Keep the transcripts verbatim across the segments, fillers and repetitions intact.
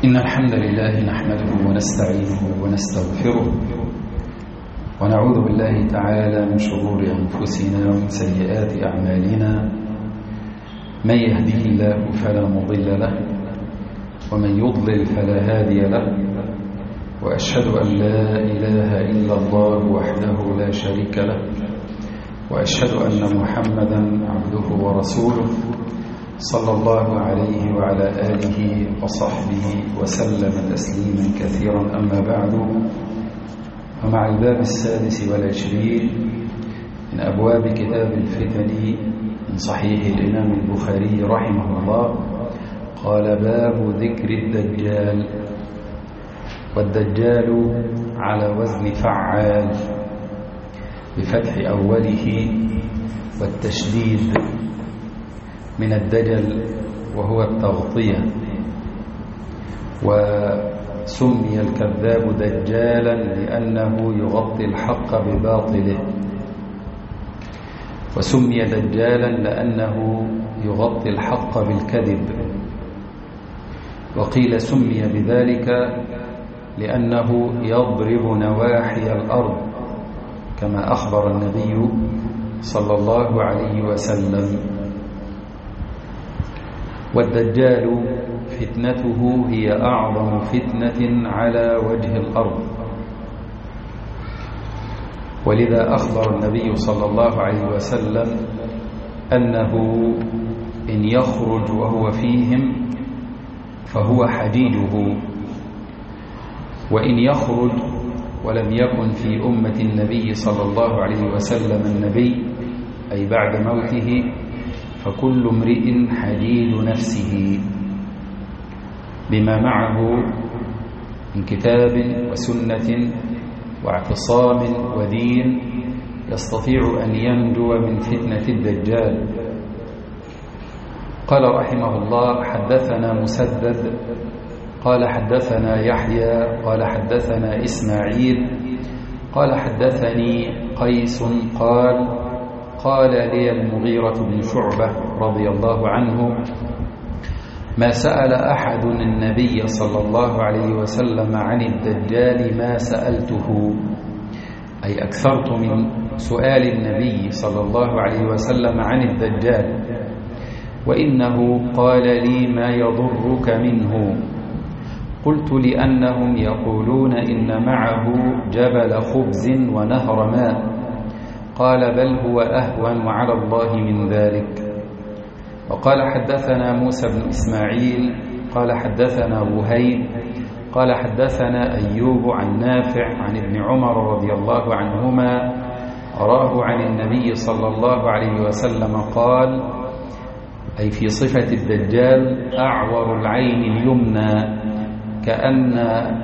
إن الحمد لله نحمده ونستعينه ونستغفره ونعوذ بالله تعالى من شرور أنفسنا ومن سيئات أعمالنا. من يهده الله فلا مضل له ومن يضلل فلا هادي له، وأشهد أن لا إله إلا الله وحده لا شريك له، وأشهد أن محمدا عبده ورسوله صلى الله عليه وعلى آله وصحبه وسلم تسليما كثيرا. أما بعد، ومع الباب السادس والعشرين من أبواب كتاب الفتن من صحيح الإمام البخاري رحمه الله، قال: باب ذكر الدجال. والدجال على وزن فعال بفتح أوله والتشديد من الدجل، وهو التغطية. وسمي الكذاب دجالا لأنه يغطي الحق بباطله، وسمي دجالا لأنه يغطي الحق بالكذب. وقيل سمي بذلك لأنه يضرب نواحي الأرض، كما أخبر النبي صلى الله عليه وسلم. والدجال فتنته هي أعظم فتنة على وجه الأرض، ولذا أخبر النبي صلى الله عليه وسلم أنه إن يخرج وهو فيهم فهو حجيجه، وإن يخرج ولم يكن في أمة النبي صلى الله عليه وسلم النبي، أي بعد موته، فكل امرئ حديد نفسه بما معه من كتاب وسنة واعتصام ودين يستطيع أن ينجو من فتنة الدجال. قال رحمه الله: حدثنا مسدد قال حدثنا يحيى قال حدثنا إسماعيل قال حدثني قيس قال: قال لي المغيرة بن شعبة رضي الله عنه: ما سأل أحد النبي صلى الله عليه وسلم عن الدجال ما سألته، أي أكثرت من سؤال النبي صلى الله عليه وسلم عن الدجال، وإنه قال لي: ما يضرك منه؟ قلت: لأنهم يقولون إن معه جبل خبز ونهر ماء. قال: بل هو أهون على الله من ذلك. وقال: حدثنا موسى بن إسماعيل قال حدثنا وهيب قال حدثنا أيوب عن نافع عن ابن عمر رضي الله عنهما أراه عن النبي صلى الله عليه وسلم قال، أي في صفة الدجال: أعور العين اليمنى كأن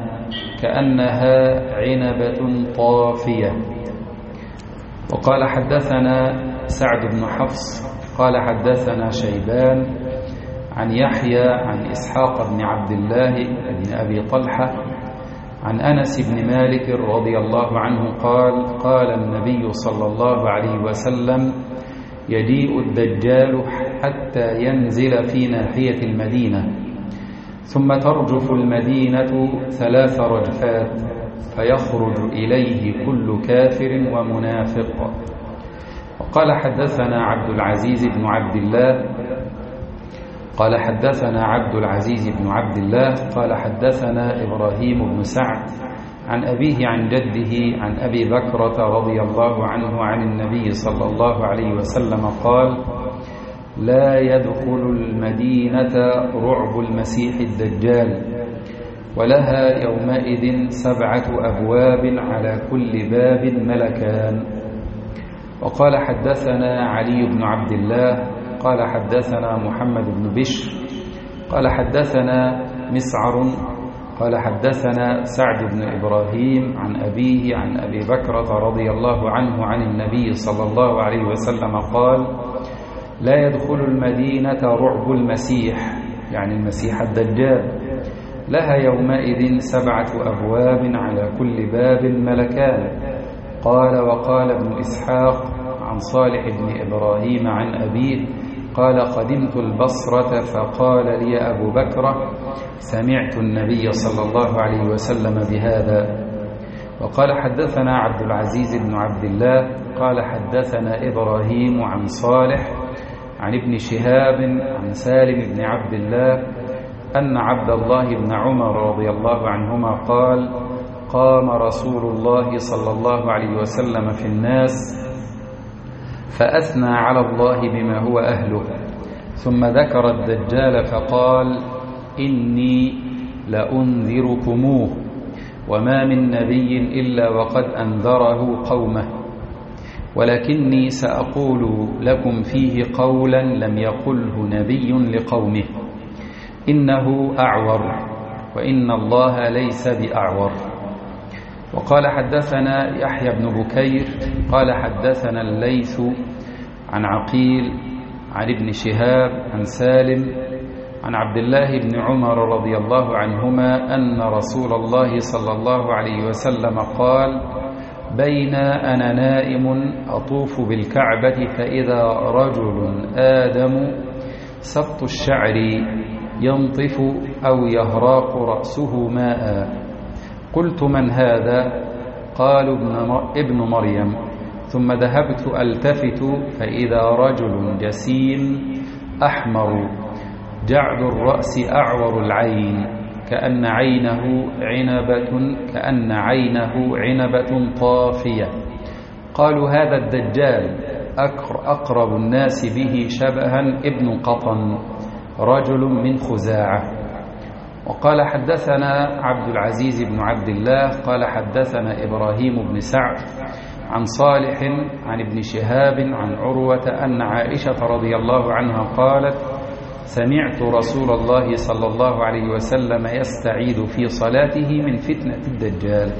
كأنها عنبة طافية. وقال: حدثنا سعد بن حفص قال حدثنا شيبان عن يحيى عن إسحاق بن عبد الله بن أبي طلحة عن أنس بن مالك رضي الله عنه قال: قال النبي صلى الله عليه وسلم: يجيء الدجال حتى ينزل في ناحية المدينة، ثم ترجف المدينة ثلاث رجفات، فيخرج إليه كل كافر ومنافق. وقال: حدثنا عبد العزيز بن عبد الله قال حدثنا عبد العزيز بن عبد الله قال حدثنا إبراهيم بن سعد عن أبيه عن جده عن أبي بكرة رضي الله عنه عن النبي صلى الله عليه وسلم قال: لا يدخل المدينة رعب المسيح الدجال، ولها يومئذ سبعة أبواب على كل باب ملكان. وقال: حدثنا علي بن عبد الله قال حدثنا محمد بن بشر قال حدثنا مسعر قال حدثنا سعد بن إبراهيم عن أبيه عن أبي بكرة رضي الله عنه عن النبي صلى الله عليه وسلم قال: لا يدخل المدينة رعب المسيح، يعني المسيح الدجال، لها يومئذ سبعة أبواب على كل باب ملكان. قال: وقال ابن إسحاق عن صالح بن إبراهيم عن أبيه قال قدمت البصرة فقال لي أبو بكر سمعت النبي صلى الله عليه وسلم بهذا. وقال حدثنا عبد العزيز بن عبد الله قال حدثنا إبراهيم عن صالح عن ابن شهاب عن سالم بن عبد الله أن عبد الله بن عمر رضي الله عنهما قال قام رسول الله صلى الله عليه وسلم في الناس فأثنى على الله بما هو أهله، ثم ذكر الدجال فقال إني لأنذركموه وما من نبي إلا وقد أنذره قومه، ولكني سأقول لكم فيه قولا لم يقله نبي لقومه، إنه أعور وإن الله ليس بأعور. وقال حدثنا يحيى بن بكير قال حدثنا الليث عن عقيل عن ابن شهاب عن سالم عن عبد الله بن عمر رضي الله عنهما أن رسول الله صلى الله عليه وسلم قال بين أنا نائم أطوف بالكعبة فإذا رجل آدم سبط الشعر ينطف أو يهراق رأسه ماء، قلت من هذا؟ قالوا ابن مريم، ثم ذهبت ألتفت فإذا رجل جسيم أحمر جعد الرأس أعور العين كأن عينه عنبة كأن عينه عنبة طافية، قالوا هذا الدجال أقرب الناس به شبها ابن قطن رجل من خزاعة. وقال حدثنا عبد العزيز بن عبد الله قال حدثنا إبراهيم بن سعد عن صالح عن ابن شهاب عن عروة أن عائشة رضي الله عنها قالت سمعت رسول الله صلى الله عليه وسلم يستعيذ في صلاته من فتنة الدجال.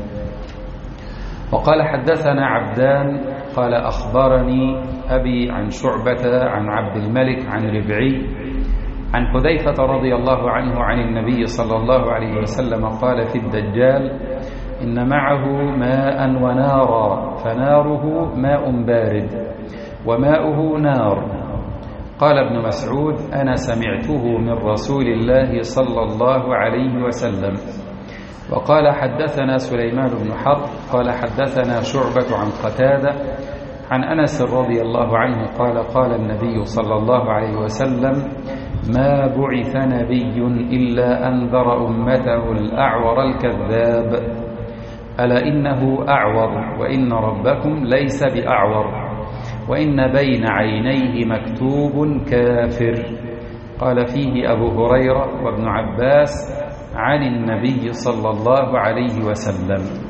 وقال حدثنا عبدان قال أخبرني أبي عن شعبة عن عبد الملك عن ربعي عن حذيفة رضي الله عنه عن النبي صلى الله عليه وسلم قال في الدجال إن معه ماء ونارا فناره ماء بارد وماؤه نار. قال ابن مسعود أنا سمعته من رسول الله صلى الله عليه وسلم. وقال حدثنا سليمان بن حرب قال حدثنا شعبة عن قتادة عن أنس رضي الله عنه قال قال النبي صلى الله عليه وسلم ما بعث نبي إلا أنذر أمته الأعور الكذاب، ألا إنه أعور وإن ربكم ليس بأعور وإن بين عينيه مكتوب كافر. قال فيه أبو هريرة وابن عباس عن النبي صلى الله عليه وسلم.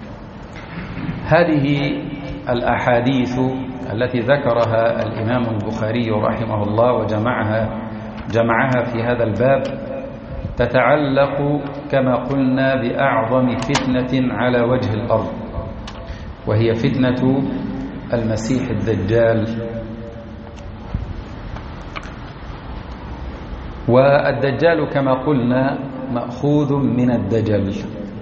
هذه الأحاديث التي ذكرها الإمام البخاري رحمه الله وجمعها جمعها في هذا الباب تتعلق كما قلنا بأعظم فتنة على وجه الأرض، وهي فتنة المسيح الدجال. والدجال كما قلنا مأخوذ من الدجل،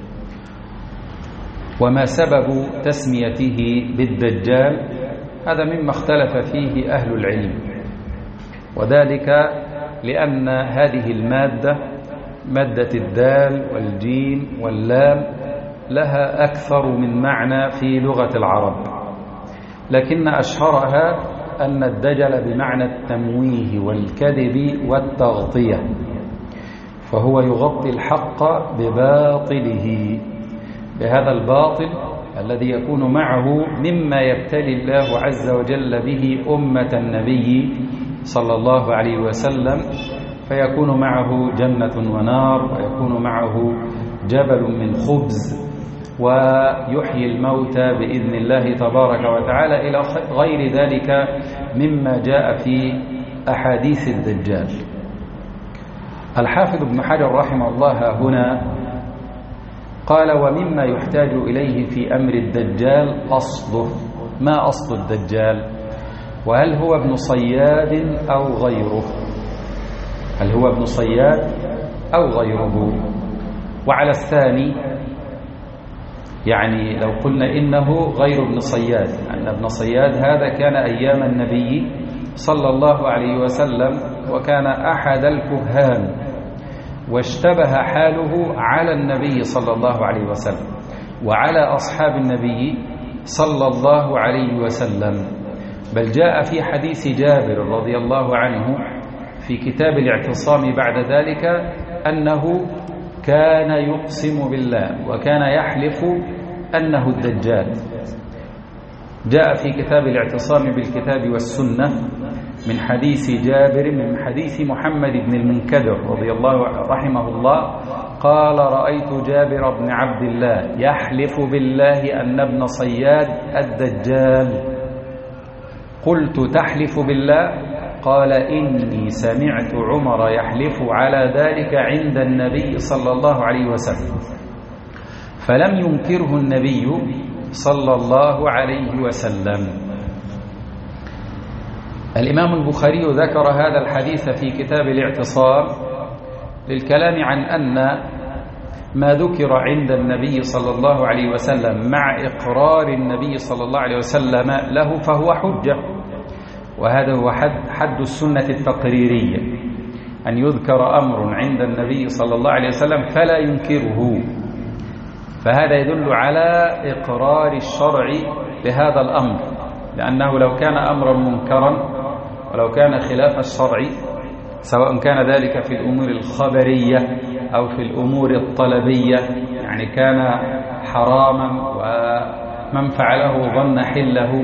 وما سبب تسميته بالدجال هذا مما اختلف فيه أهل العلم، وذلك لأن هذه المادة مادة الدال والجيم واللام لها أكثر من معنى في لغة العرب، لكن أشهرها أن الدجل بمعنى التمويه والكذب والتغطية، فهو يغطي الحق بباطله، بهذا الباطل الذي يكون معه مما يبتلي الله عز وجل به أمة النبي صلى الله عليه وسلم، فيكون معه جنة ونار، ويكون معه جبل من خبز، ويحيي الموتى بإذن الله تبارك وتعالى إلى غير ذلك مما جاء في أحاديث الدجال. الحافظ ابن حجر رحمه الله هنا قال ومما يحتاج إليه في أمر الدجال أصله. ما أصل الدجال؟ وهل هو ابن صياد أو غيره؟ هل هو ابن صياد أو غيره؟ وعلى الثاني يعني لو قلنا إنه غير ابن صياد، أن ابن صياد هذا كان أيام النبي صلى الله عليه وسلم وكان أحد الكهان، واشتبه حاله على النبي صلى الله عليه وسلم وعلى أصحاب النبي صلى الله عليه وسلم. بل جاء في حديث جابر رضي الله عنه في كتاب الاعتصام بعد ذلك أنه كان يقسم بالله وكان يحلف أنه الدجال. جاء في كتاب الاعتصام بالكتاب والسنة من حديث جابر من حديث محمد بن المنكدر رضي الله رحمه الله قال: رأيت جابر بن عبد الله يحلف بالله أن ابن صياد الدجال. قلت: تحلف بالله؟ قال: إني سمعت عمر يحلف على ذلك عند النبي صلى الله عليه وسلم، فلم ينكره النبي صلى الله عليه وسلم. الإمام البخاري ذكر هذا الحديث في كتاب الاعتصام للكلام عن أن ما ذكر عند النبي صلى الله عليه وسلم مع إقرار النبي صلى الله عليه وسلم له فهو حجة، وهذا هو حد, حد السنة التقريرية، أن يذكر أمر عند النبي صلى الله عليه وسلم فلا ينكره، فهذا يدل على إقرار الشرع لهذا الأمر، لأنه لو كان أمرا منكرا ولو كان خلاف الشرع سواء كان ذلك في الأمور الخبرية أو في الأمور الطلبية، يعني كان حراما ومن فعله ظن حله،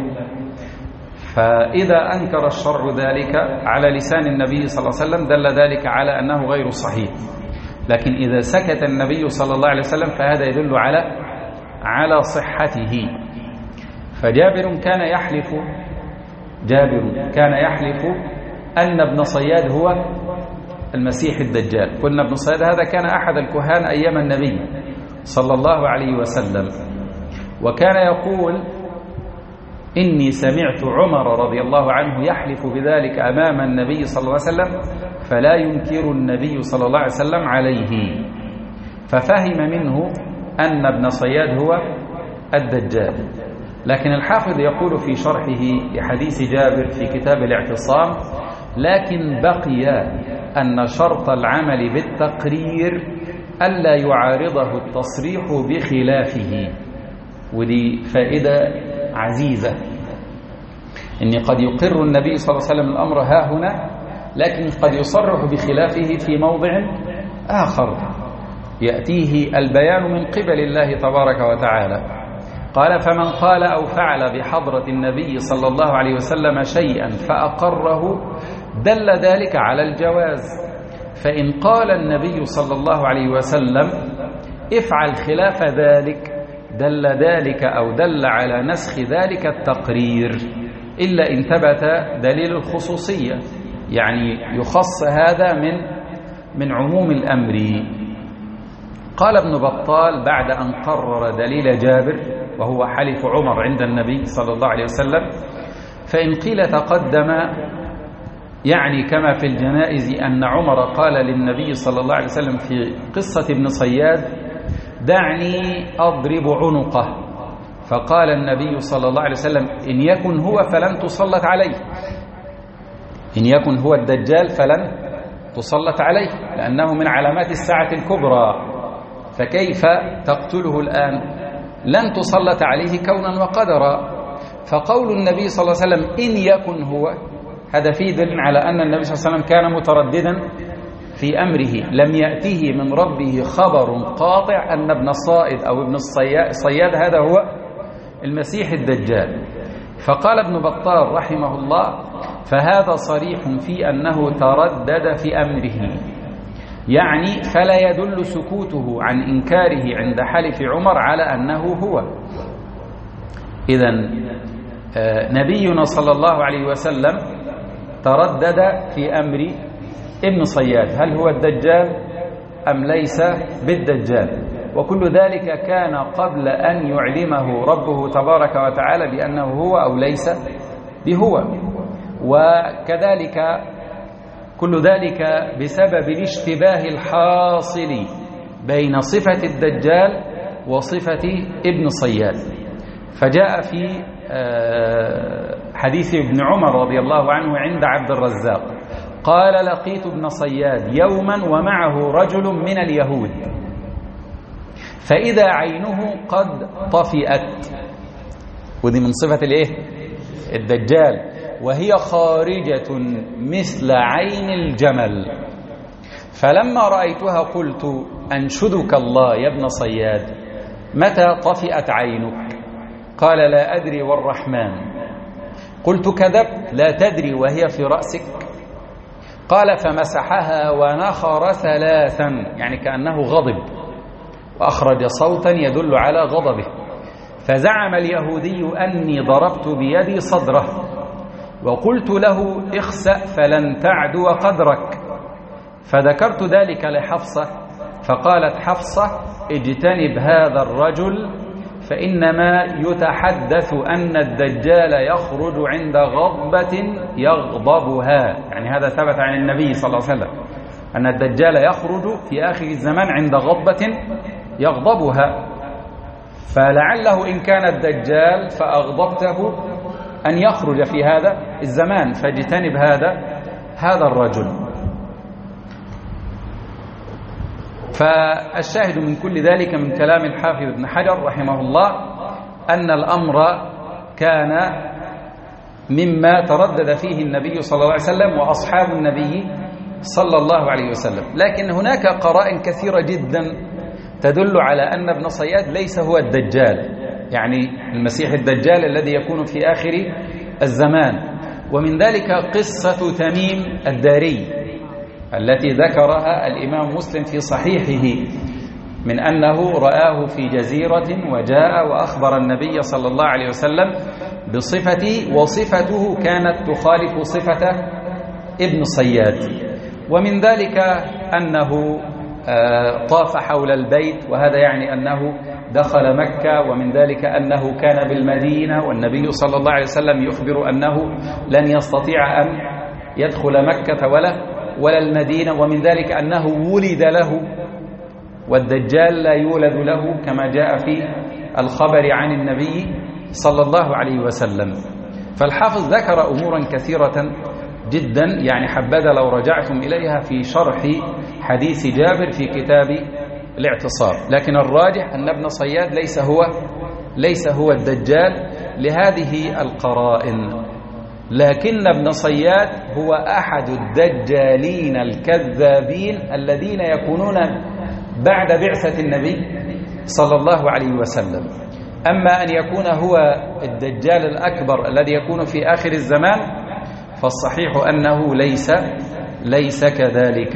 فإذا أنكر الشرع ذلك على لسان النبي صلى الله عليه وسلم دل ذلك على أنه غير صحيح. لكن إذا سكت النبي صلى الله عليه وسلم فهذا يدل على على صحته. فجابر كان يحلف جابر كان يحلف أن ابن صياد هو المسيح الدجال. قلنا ابن صياد هذا كان أحد الكهان أيام النبي صلى الله عليه وسلم، وكان يقول: إني سمعت عمر رضي الله عنه يحلف بذلك أمام النبي صلى الله عليه وسلم فلا ينكر النبي صلى الله عليه وسلم عليه، ففهم منه أن ابن صياد هو الدجال. لكن الحافظ يقول في شرحه لحديث جابر في كتاب الاعتصام: لكن بقي أن شرط العمل بالتقرير ألا يعارضه التصريح بخلافه. ودي فائدة عزيزة، إن قد يقر النبي صلى الله عليه وسلم الأمر ها هنا، لكن قد يصرح بخلافه في موضع آخر يأتيه البيان من قبل الله تبارك وتعالى. قال: فمن قال أو فعل بحضرة النبي صلى الله عليه وسلم شيئا فأقره دل ذلك على الجواز، فإن قال النبي صلى الله عليه وسلم افعل خلاف ذلك دل ذلك أو دل على نسخ ذلك التقرير، إلا إن ثبت دليل الخصوصية، يعني يخص هذا من من عموم الأمر. قال ابن بطال بعد أن قرر دليل جابر وهو حلف عمر عند النبي صلى الله عليه وسلم: فإن قيل تقدم يعني كما في الجنائز أن عمر قال للنبي صلى الله عليه وسلم في قصة ابن صياد: دعني أضرب عنقه، فقال النبي صلى الله عليه وسلم: إن يكن هو فلن تسلط عليه، إن يكن هو الدجال فلن تسلط عليه، لأنه من علامات الساعة الكبرى، فكيف تقتله الآن؟ لن تسلط عليه كونا وقدرا. فقول النبي صلى الله عليه وسلم إن يكن هو، هذا فيه دليل على أن النبي صلى الله عليه وسلم كان مترددا في أمره، لم يأته من ربه خبر قاطع أن ابن الصائد أو ابن الصياد هذا هو المسيح الدجال. فقال ابن بطال رحمه الله: فهذا صريح في أنه تردد في أمره، يعني فلا يدل سكوته عن إنكاره عند حلف عمر على أنه هو. إذن نبينا صلى الله عليه وسلم تردد في أمر ابن صياد، هل هو الدجال أم ليس بالدجال؟ وكل ذلك كان قبل أن يعلمه ربه تبارك وتعالى بأنه هو أو ليس بهو. وكذلك كل ذلك بسبب الاشتباه الحاصل بين صفة الدجال وصفة ابن صياد. فجاء في حديث ابن عمر رضي الله عنه عند عبد الرزاق قال لقيت ابن صياد يوما ومعه رجل من اليهود فإذا عينه قد طفئت، ودي من صفة الايه الدجال، وهي خارجة مثل عين الجمل. فلما رأيتها قلت أنشدك الله يا ابن صياد متى طفئت عينك؟ قال لا أدري والرحمن. قلت كذبت، لا تدري وهي في رأسك؟ قال فمسحها ونخر ثلاثا، يعني كأنه غضب وأخرج صوتا يدل على غضبه. فزعم اليهودي أني ضربت بيدي صدره وقلت له اخسأ فلن تعدو قدرك. فذكرت ذلك لحفصة فقالت حفصة اجتنب هذا الرجل فإنما يتحدث أن الدجال يخرج عند غضبة يغضبها، يعني هذا ثبت عن النبي صلى الله عليه وسلم أن الدجال يخرج في آخر الزمان عند غضبة يغضبها، فلعله إن كان الدجال فأغضبته أن يخرج في هذا الزمان، فاجتنب هذا هذا الرجل. فالشاهد من كل ذلك من كلام الحافظ ابن حجر رحمه الله أن الأمر كان مما تردد فيه النبي صلى الله عليه وسلم وأصحاب النبي صلى الله عليه وسلم، لكن هناك قرائن كثيرة جدا تدل على أن ابن صياد ليس هو الدجال، يعني المسيح الدجال الذي يكون في آخر الزمان. ومن ذلك قصة تميم الداري التي ذكرها الإمام مسلم في صحيحه من أنه رآه في جزيرة وجاء وأخبر النبي صلى الله عليه وسلم بصفته، وصفته كانت تخالف صفة ابن صياد. ومن ذلك أنه طاف حول البيت، وهذا يعني أنه دخل مكة، ومن ذلك أنه كان بالمدينة والنبي صلى الله عليه وسلم يخبر أنه لن يستطيع أن يدخل مكة ولا ولا المدينة، ومن ذلك أنه ولد له والدجال لا يولد له كما جاء في الخبر عن النبي صلى الله عليه وسلم. فالحافظ ذكر أمورا كثيرة جدا، يعني حبذا لو رجعتم إليها في شرح حديث جابر في كتاب الاعتصام، لكن الراجح أن ابن صياد ليس هو ليس هو الدجال لهذه القرائن، لكن ابن صياد هو أحد الدجالين الكذابين الذين يكونون بعد بعثة النبي صلى الله عليه وسلم. أما أن يكون هو الدجال الأكبر الذي يكون في آخر الزمان فالصحيح أنه ليس ليس كذلك.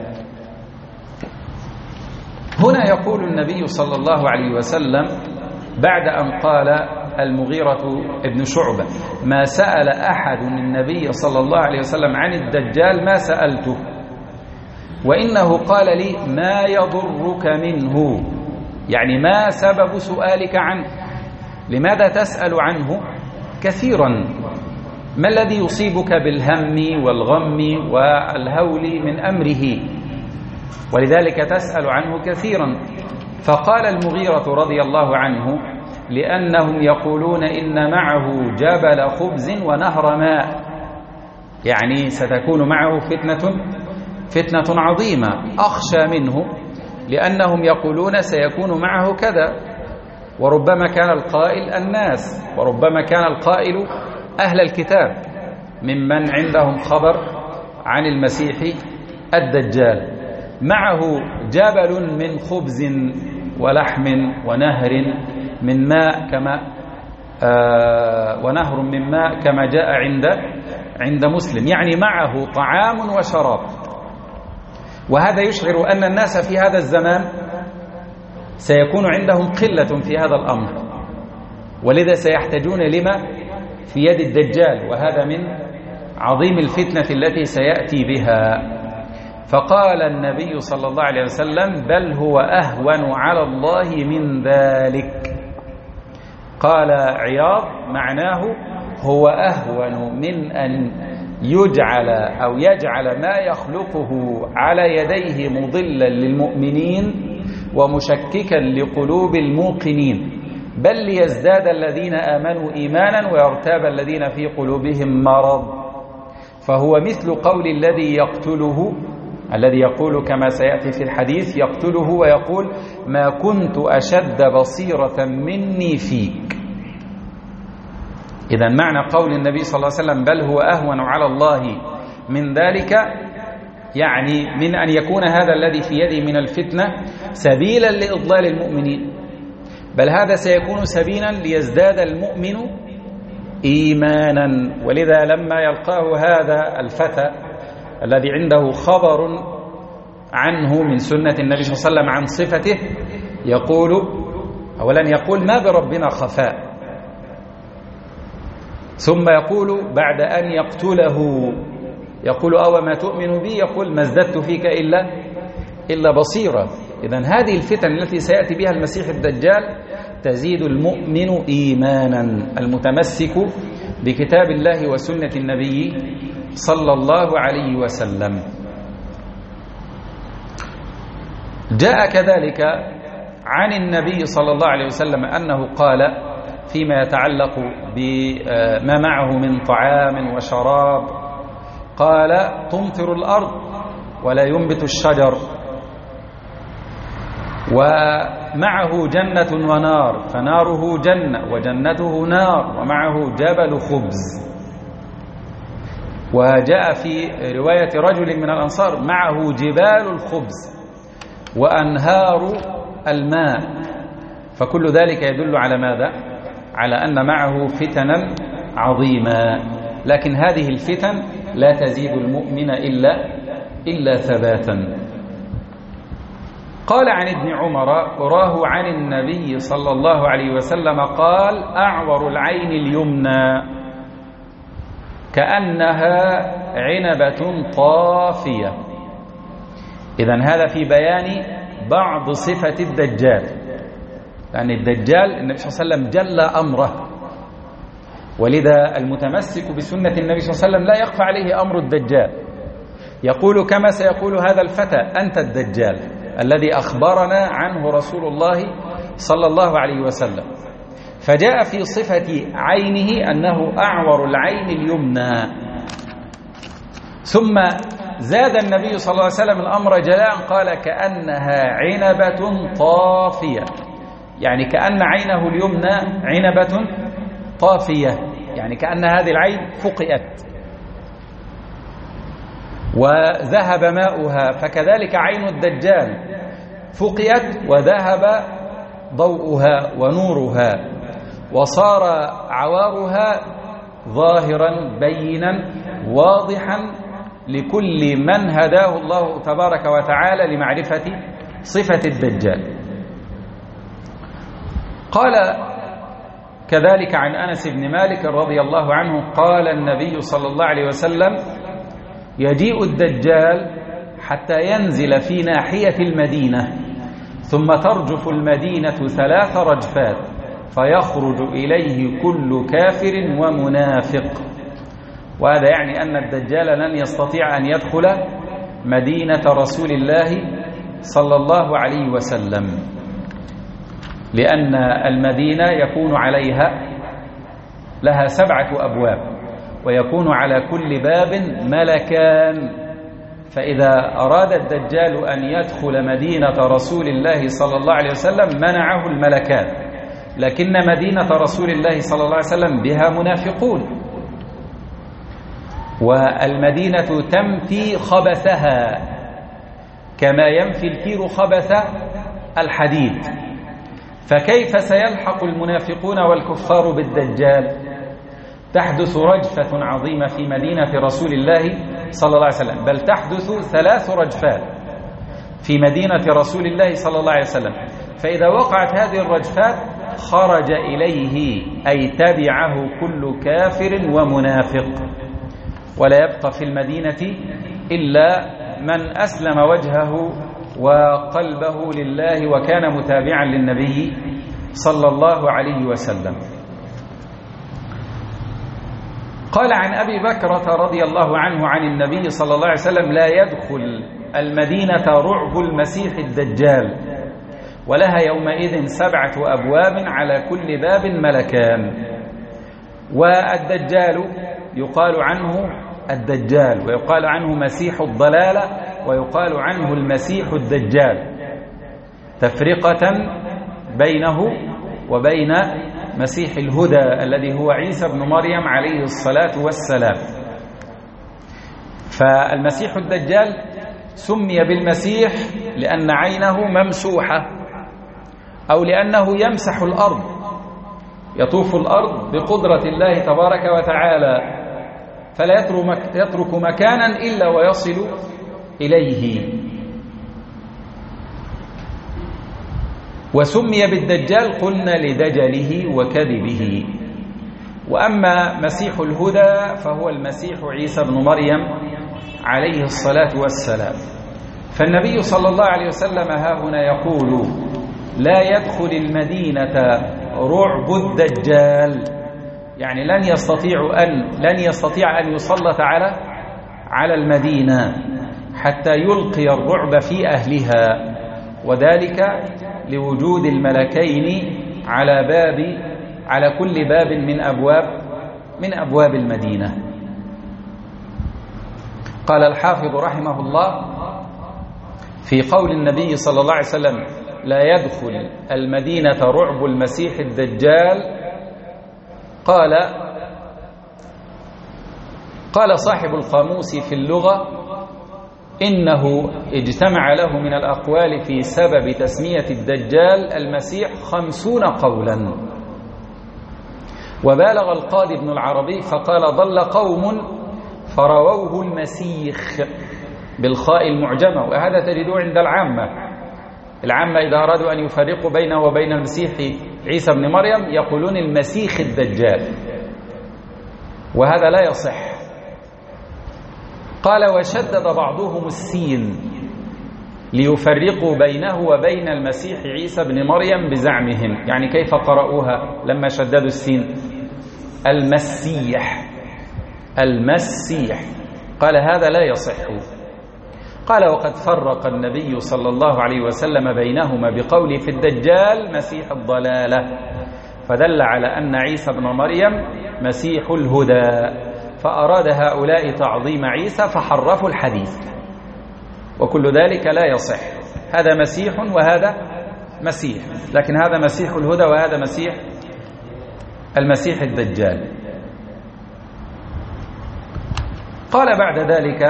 هنا يقول النبي صلى الله عليه وسلم بعد أن قال المغيرة ابن شعبة ما سأل أحد النبي صلى الله عليه وسلم عن الدجال ما سألته، وإنه قال لي ما يضرك منه، يعني ما سبب سؤالك عنه؟ لماذا تسأل عنه كثيرا؟ ما الذي يصيبك بالهم والغم والهول من أمره ولذلك تسأل عنه كثيرا؟ فقال المغيرة رضي الله عنه لأنهم يقولون إن معه جبل خبز ونهر ماء، يعني ستكون معه فتنة فتنة عظيمة أخشى منه، لأنهم يقولون سيكون معه كذا، وربما كان القائل الناس، وربما كان القائل أهل الكتاب ممن عندهم خبر عن المسيح الدجال. معه جبل من خبز ولحم ونهر من ماء كما آه ونهر من ماء كما جاء عند عند مسلم، يعني معه طعام وشراب. وهذا يشعر أن الناس في هذا الزمان سيكون عندهم قلة في هذا الأمر، ولذا سيحتاجون لما في يد الدجال، وهذا من عظيم الفتنة التي سيأتي بها. فقال النبي صلى الله عليه وسلم بل هو أهون على الله من ذلك. قال عياض معناه هو أهون من أن يجعل أو يجعل ما يخلقه على يديه مضلا للمؤمنين ومشككا لقلوب الموقنين، بل ليزداد الذين آمنوا إيمانا ويرتاب الذين في قلوبهم مرض. فهو مثل قول الذي يقتله، الذي يقول كما سيأتي في الحديث يقتله ويقول ما كنت أشد بصيرة مني فيك. إذا معنى قول النبي صلى الله عليه وسلم بل هو أهون على الله من ذلك، يعني من أن يكون هذا الذي في يده من الفتنة سبيلا لإضلال المؤمنين، بل هذا سيكون سبيلا ليزداد المؤمن إيمانا. ولذا لما يلقاه هذا الفتى الذي عنده خبر عنه من سنة النبي صلى الله عليه وسلم عن صفته، يقول أولا يقول ما بربنا خفاء، ثم يقول بعد أن يقتله يقول أو ما تؤمن بي، يقول ما ازددت فيك إلا إلا بصيرة. إذن هذه الفتن التي سيأتي بها المسيح الدجال تزيد المؤمن إيمانا المتمسك بكتاب الله وسنة النبي صلى الله عليه وسلم. جاء كذلك عن النبي صلى الله عليه وسلم أنه قال فيما يتعلق بما معه من طعام وشراب، قال تمطر الأرض ولا ينبت الشجر، ومعه جنة ونار، فناره جنة وجنته نار، ومعه جبل خبز. وجاء في رواية رجل من الأنصار معه جبال الخبز وأنهار الماء. فكل ذلك يدل على ماذا؟ على أن معه فتنا عظيمة، لكن هذه الفتن لا تزيد المؤمن إلا إلا ثباتا. قال عن ابن عمر أراه عن النبي صلى الله عليه وسلم قال أعور العين اليمنى كأنها عنبة طافية. إذن هذا في بيان بعض صفة الدجال، لأن الدجال النبي صلى الله عليه وسلم جل أمره، ولذا المتمسك بسنة النبي صلى الله عليه وسلم لا يخفى عليه أمر الدجال. يقول كما سيقول هذا الفتى أنت الدجال الذي أخبرنا عنه رسول الله صلى الله عليه وسلم. فجاء في صفة عينه أنه أعور العين اليمنى، ثم زاد النبي صلى الله عليه وسلم الأمر جلاء قال كأنها عنبة طافية، يعني كأن عينه اليمنى عنبة طافية، يعني كأن هذه العين فقئت وذهب ماؤها، فكذلك عين الدجال فقئت وذهب ضوءها ونورها، وصار عوارها ظاهرا بينا واضحا لكل من هداه الله تبارك وتعالى لمعرفة صفة الدجال. قال كذلك عن أنس بن مالك رضي الله عنه قال النبي صلى الله عليه وسلم يجيء الدجال حتى ينزل في ناحية المدينة ثم ترجف المدينة ثلاث رجفات فيخرج إليه كل كافر ومنافق. وهذا يعني أن الدجال لن يستطيع أن يدخل مدينة رسول الله صلى الله عليه وسلم، لأن المدينة يكون عليها لها سبعة أبواب ويكون على كل باب ملكان، فإذا أراد الدجال أن يدخل مدينة رسول الله صلى الله عليه وسلم منعه الملكان، لكن مدينة رسول الله صلى الله عليه وسلم بها منافقون، والمدينة تنفي خبثها كما ينفي الكير خبث الحديد. فكيف سيلحق المنافقون والكفار بالدجال؟ تحدث رجفة عظيمة في مدينة رسول الله صلى الله عليه وسلم، بل تحدث ثلاث رجفات في مدينة رسول الله صلى الله عليه وسلم. فإذا وقعت هذه الرجفات خرج إليه أي تبعه كل كافر ومنافق، ولا يبقى في المدينة إلا من أسلم وجهه وقلبه لله وكان متابعا للنبي صلى الله عليه وسلم. قال عن أبي بكرة رضي الله عنه عن النبي صلى الله عليه وسلم لا يدخل المدينة رعب المسيح الدجال ولها يومئذ سبعة أبواب على كل باب ملكان. والدجال يقال عنه الدجال، ويقال عنه مسيح الضلالة، ويقال عنه المسيح الدجال، تفرقة بينه وبين مسيح الهدى الذي هو عيسى بن مريم عليه الصلاة والسلام. فالمسيح الدجال سمي بالمسيح لأن عينه ممسوحة، أو لأنه يمسح الأرض، يطوف الأرض بقدرة الله تبارك وتعالى، فلا يترك مكانا إلا ويصل إليه. وسمي بالدجال قلنا لدجله وكذبه. وأما مسيح الهدى فهو المسيح عيسى بن مريم عليه الصلاة والسلام. فالنبي صلى الله عليه وسلم ها هنا يقول: لا يدخل المدينة رعب الدجال، يعني لن يستطيع أن لن يستطيع أن يسلط على على المدينة حتى يلقي الرعب في أهلها، وذلك لوجود الملكين على باب على كل باب من أبواب من أبواب المدينة. قال الحافظ رحمه الله في قول النبي صلى الله عليه وسلم: لا يدخل المدينة رعب المسيح الدجال، قال قال صاحب القاموس في اللغة: إنه اجتمع له من الأقوال في سبب تسمية الدجال المسيح خمسون قولا. وبالغ القاضي ابن العربي فقال: ضل قوم فرووه المسيخ بالخاء المعجمة. وهذا تجدوه عند العامة. العامة إذا أرادوا أن يفرقوا بينه وبين المسيح عيسى بن مريم يقولون المسيخ الدجال، وهذا لا يصح. قال: وشدد بعضهم السين ليفرقوا بينه وبين المسيح عيسى بن مريم بزعمهم. يعني كيف قرأوها لما شددوا السين؟ المسيح المسيح. قال: هذا لا يصح. قال: وقد فرق النبي صلى الله عليه وسلم بينهما بقوله في الدجال مسيح الضلالة، فدل على أن عيسى بن مريم مسيح الهدى، فأراد هؤلاء تعظيم عيسى فحرفوا الحديث، وكل ذلك لا يصح. هذا مسيح وهذا مسيح، لكن هذا مسيح الهدى وهذا مسيح المسيح الدجال. قال بعد ذلك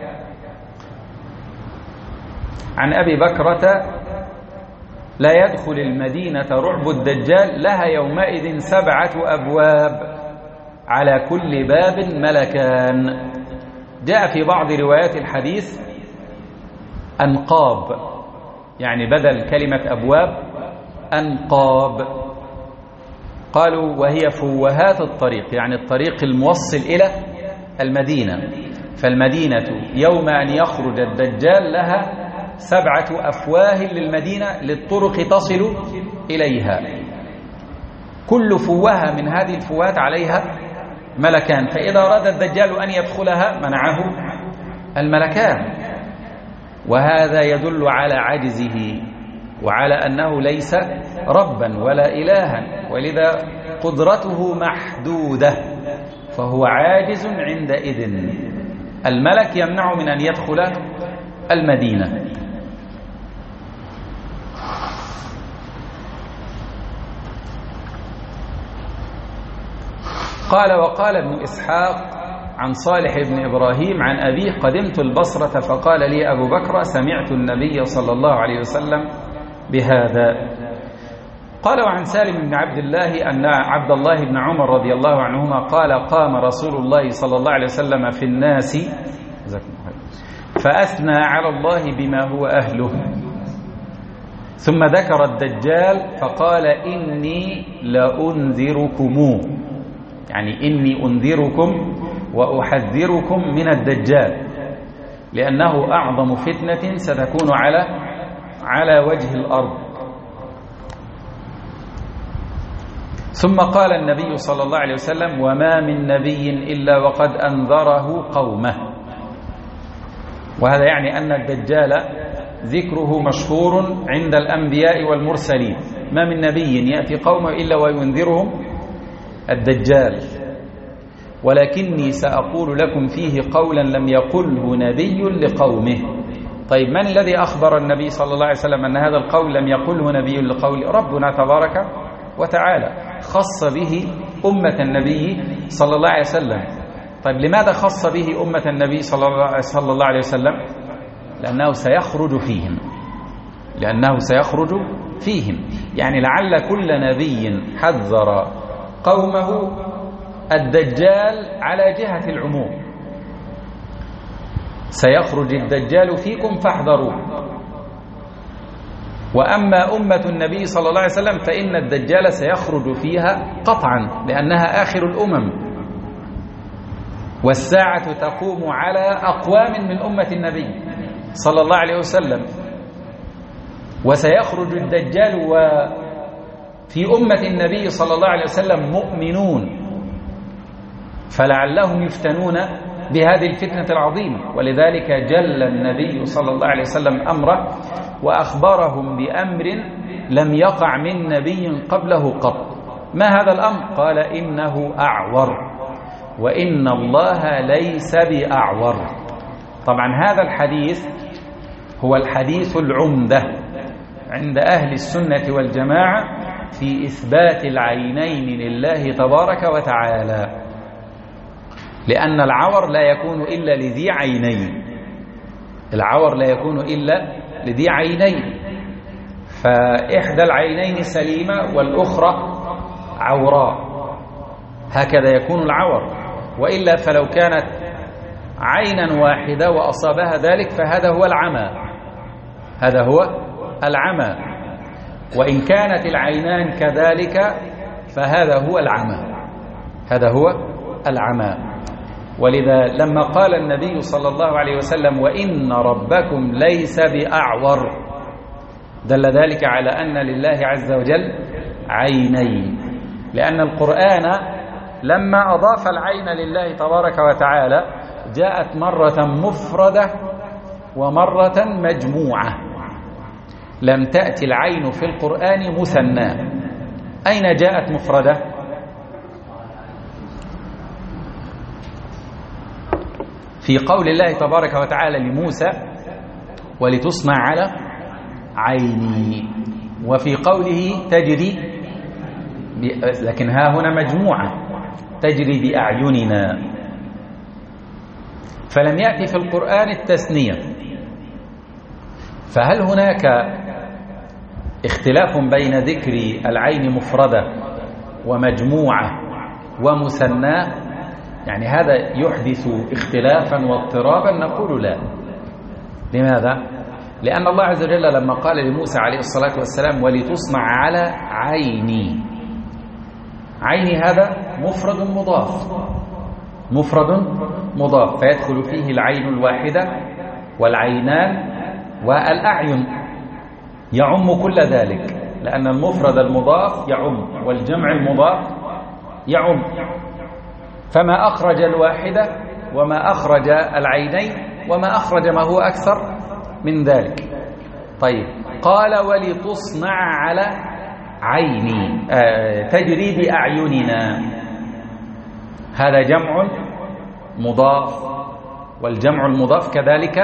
عن أبي بكرة: لا يدخل المدينة رعب الدجال، لها يومئذ سبعة أبواب على كل باب ملكان. جاء في بعض روايات الحديث أنقاب، يعني بدل كلمة أبواب أنقاب. قالوا: وهي فوهات الطريق، يعني الطريق الموصل إلى المدينة. فالمدينة يوم أن يخرج الدجال لها سبعة أفواه للمدينة للطرق تصل إليها، كل فوهة من هذه الفوهات عليها ملكان، فإذا أراد الدجال أن يدخلها منعه الملكان. وهذا يدل على عجزه وعلى أنه ليس ربا ولا إلها، ولذا قدرته محدودة، فهو عاجز عندئذ. الملك يمنع من أن يدخل المدينة. قال: وقال ابن إسحاق عن صالح بن إبراهيم عن أبيه: قدمت البصرة فقال لي أبو بكر: سمعت النبي صلى الله عليه وسلم بهذا. قال: وعن سالم بن عبد الله أن عبد الله بن عمر رضي الله عنهما قال: قام رسول الله صلى الله عليه وسلم في الناس فأثنى على الله بما هو أهله، ثم ذكر الدجال فقال: إني لأنذركم، يعني إني أنذركم وأحذركم من الدجال، لأنه أعظم فتنة ستكون على على وجه الأرض. ثم قال النبي صلى الله عليه وسلم: وما من نبي إلا وقد أنذره قومه. وهذا يعني أن الدجال ذكره مشهور عند الأنبياء والمرسلين، ما من نبي يأتي قومه إلا وينذرهم الدجال، ولكني سأقول لكم فيه قولا لم يقله نبي لقومه. طيب من الذي أخبر النبي صلى الله عليه وسلم أن هذا القول لم يقله نبي لقوله؟ ربنا تبارك وتعالى خص به أمة النبي صلى الله عليه وسلم. طيب لماذا خص به أمة النبي صلى الله عليه وسلم؟ لأنه سيخرج فيهم، لأنه سيخرج فيهم يعني لعل كل نبي حذر قومه الدجال على جهة العموم، سيخرج الدجال فيكم فاحذروه. وأما أمة النبي صلى الله عليه وسلم فإن الدجال سيخرج فيها قطعا لأنها آخر الأمم، والساعة تقوم على أقوام من أمة النبي صلى الله عليه وسلم، وسيخرج الدجال وفي أمة النبي صلى الله عليه وسلم مؤمنون، فلعلهم يفتنون بهذه الفتنة العظيمة. ولذلك جل النبي صلى الله عليه وسلم أمره وأخبرهم بأمر لم يقع من نبي قبله قط. ما هذا الأمر؟ قال إنه أعور وإن الله ليس بأعور. طبعا هذا الحديث هو الحديث العمدة عند أهل السنة والجماعة في إثبات العينين لله تبارك وتعالى، لأن العور لا يكون إلا لذي عينين، العور لا يكون إلا لذي عينين، فإحدى العينين سليمة والأخرى عوراء، هكذا يكون العور. وإلا فلو كانت عينا واحدة وأصابها ذلك فهذا هو العمى، هذا هو العمى. وإن كانت العينان كذلك فهذا هو العمى، هذا هو العمى. ولذا لما قال النبي صلى الله عليه وسلم وإن ربكم ليس بأعور دل ذلك على أن لله عز وجل عينين، لأن القرآن لما أضاف العين لله تبارك وتعالى جاءت مرة مفردة ومرة مجموعة، لم تأتي العين في القرآن مثنى. أين جاءت مفردة؟ في قول الله تبارك وتعالى لموسى ولتصنع على عيني، وفي قوله تجري ب... لكن ها هنا مجموعة تجري بأعيننا، فلم يأتي في القرآن التثنية. فهل هناك اختلاف بين ذكر العين مفردة ومجموعة ومثنى؟ يعني هذا يحدث اختلافا واضطرابا؟ نقول لا. لماذا؟ لأن الله عز وجل لما قال لموسى عليه الصلاة والسلام ولتصنع على عيني، عيني هذا مفرد مضاف، مفرد مضاف فيدخل فيه العين الواحدة والعينان والأعين، يعم كل ذلك، لأن المفرد المضاف يعم والجمع المضاف يعم. فما أخرج الواحدة وما أخرج العينين وما أخرج ما هو أكثر من ذلك. طيب قال ولتصنع على عيني آه تجري بأعيننا، هذا جمع مضاف، والجمع المضاف كذلك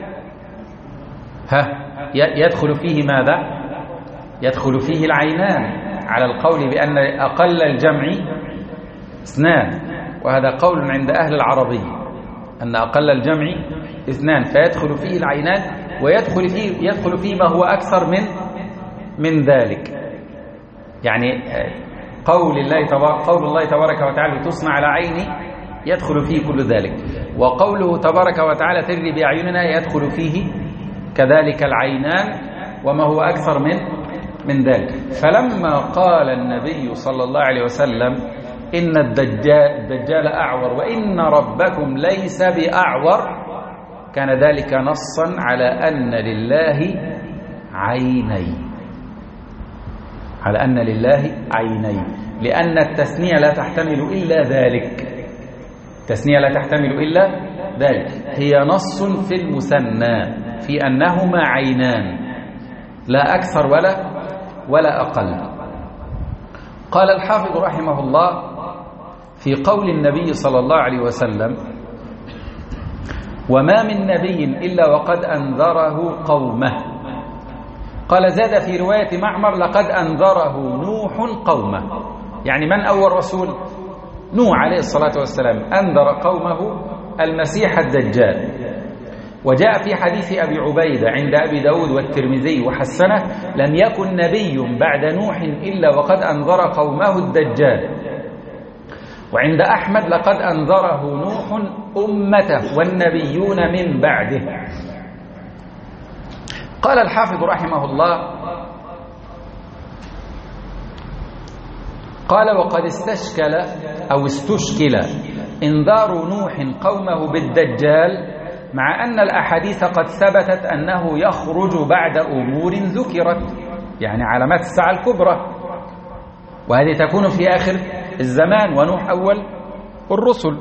ها يدخل فيه ماذا؟ يدخل فيه العينان، على القول بأن أقل الجمع اثنان، وهذا قول عند أهل العربية أن أقل الجمع اثنان، فيدخل فيه العينان ويدخل فيه يدخل فيه ما هو أكثر من من ذلك. يعني قول الله تبارك قول الله تبارك وتعالى تصنع على عيني يدخل فيه كل ذلك، وقوله تبارك وتعالى تجري بأعيننا يدخل فيه كذلك العينان وما هو أكثر من من ذلك. فلما قال النبي صلى الله عليه وسلم إن الدجال, الدجال أعور وإن ربكم ليس بأعور، كان ذلك نصا على أن لله عينين، على أن لله عينين، لأن التثنية لا تحتمل إلا ذلك، التثنية لا تحتمل إلا ذلك، هي نص في المثنى، في أنهما عينان لا أكثر ولا ولا أقل. قال الحافظ رحمه الله في قول النبي صلى الله عليه وسلم: وما من نبي إلا وقد أنذره قومه. قال زاد في رواية معمر: لقد أنذره نوح قومه. يعني من أول رسول؟ نوح عليه الصلاة والسلام أنذر قومه المسيح الدجال. وجاء في حديث أبي عبيدة عند أبي داود والترمذي وحسنه: لم يكن نبي بعد نوح إلا وقد أنذر قومه الدجال. وعند أحمد: لقد أنذره نوح أمته والنبيون من بعده. قال الحافظ رحمه الله: قال وقد استشكل أو استشكل إنذار نوح قومه بالدجال، مع أن الأحاديث قد ثبتت أنه يخرج بعد أمور ذكرت، يعني علامات الساعة الكبرى، وهذه تكون في آخر الزمان، ونوح أول الرسل،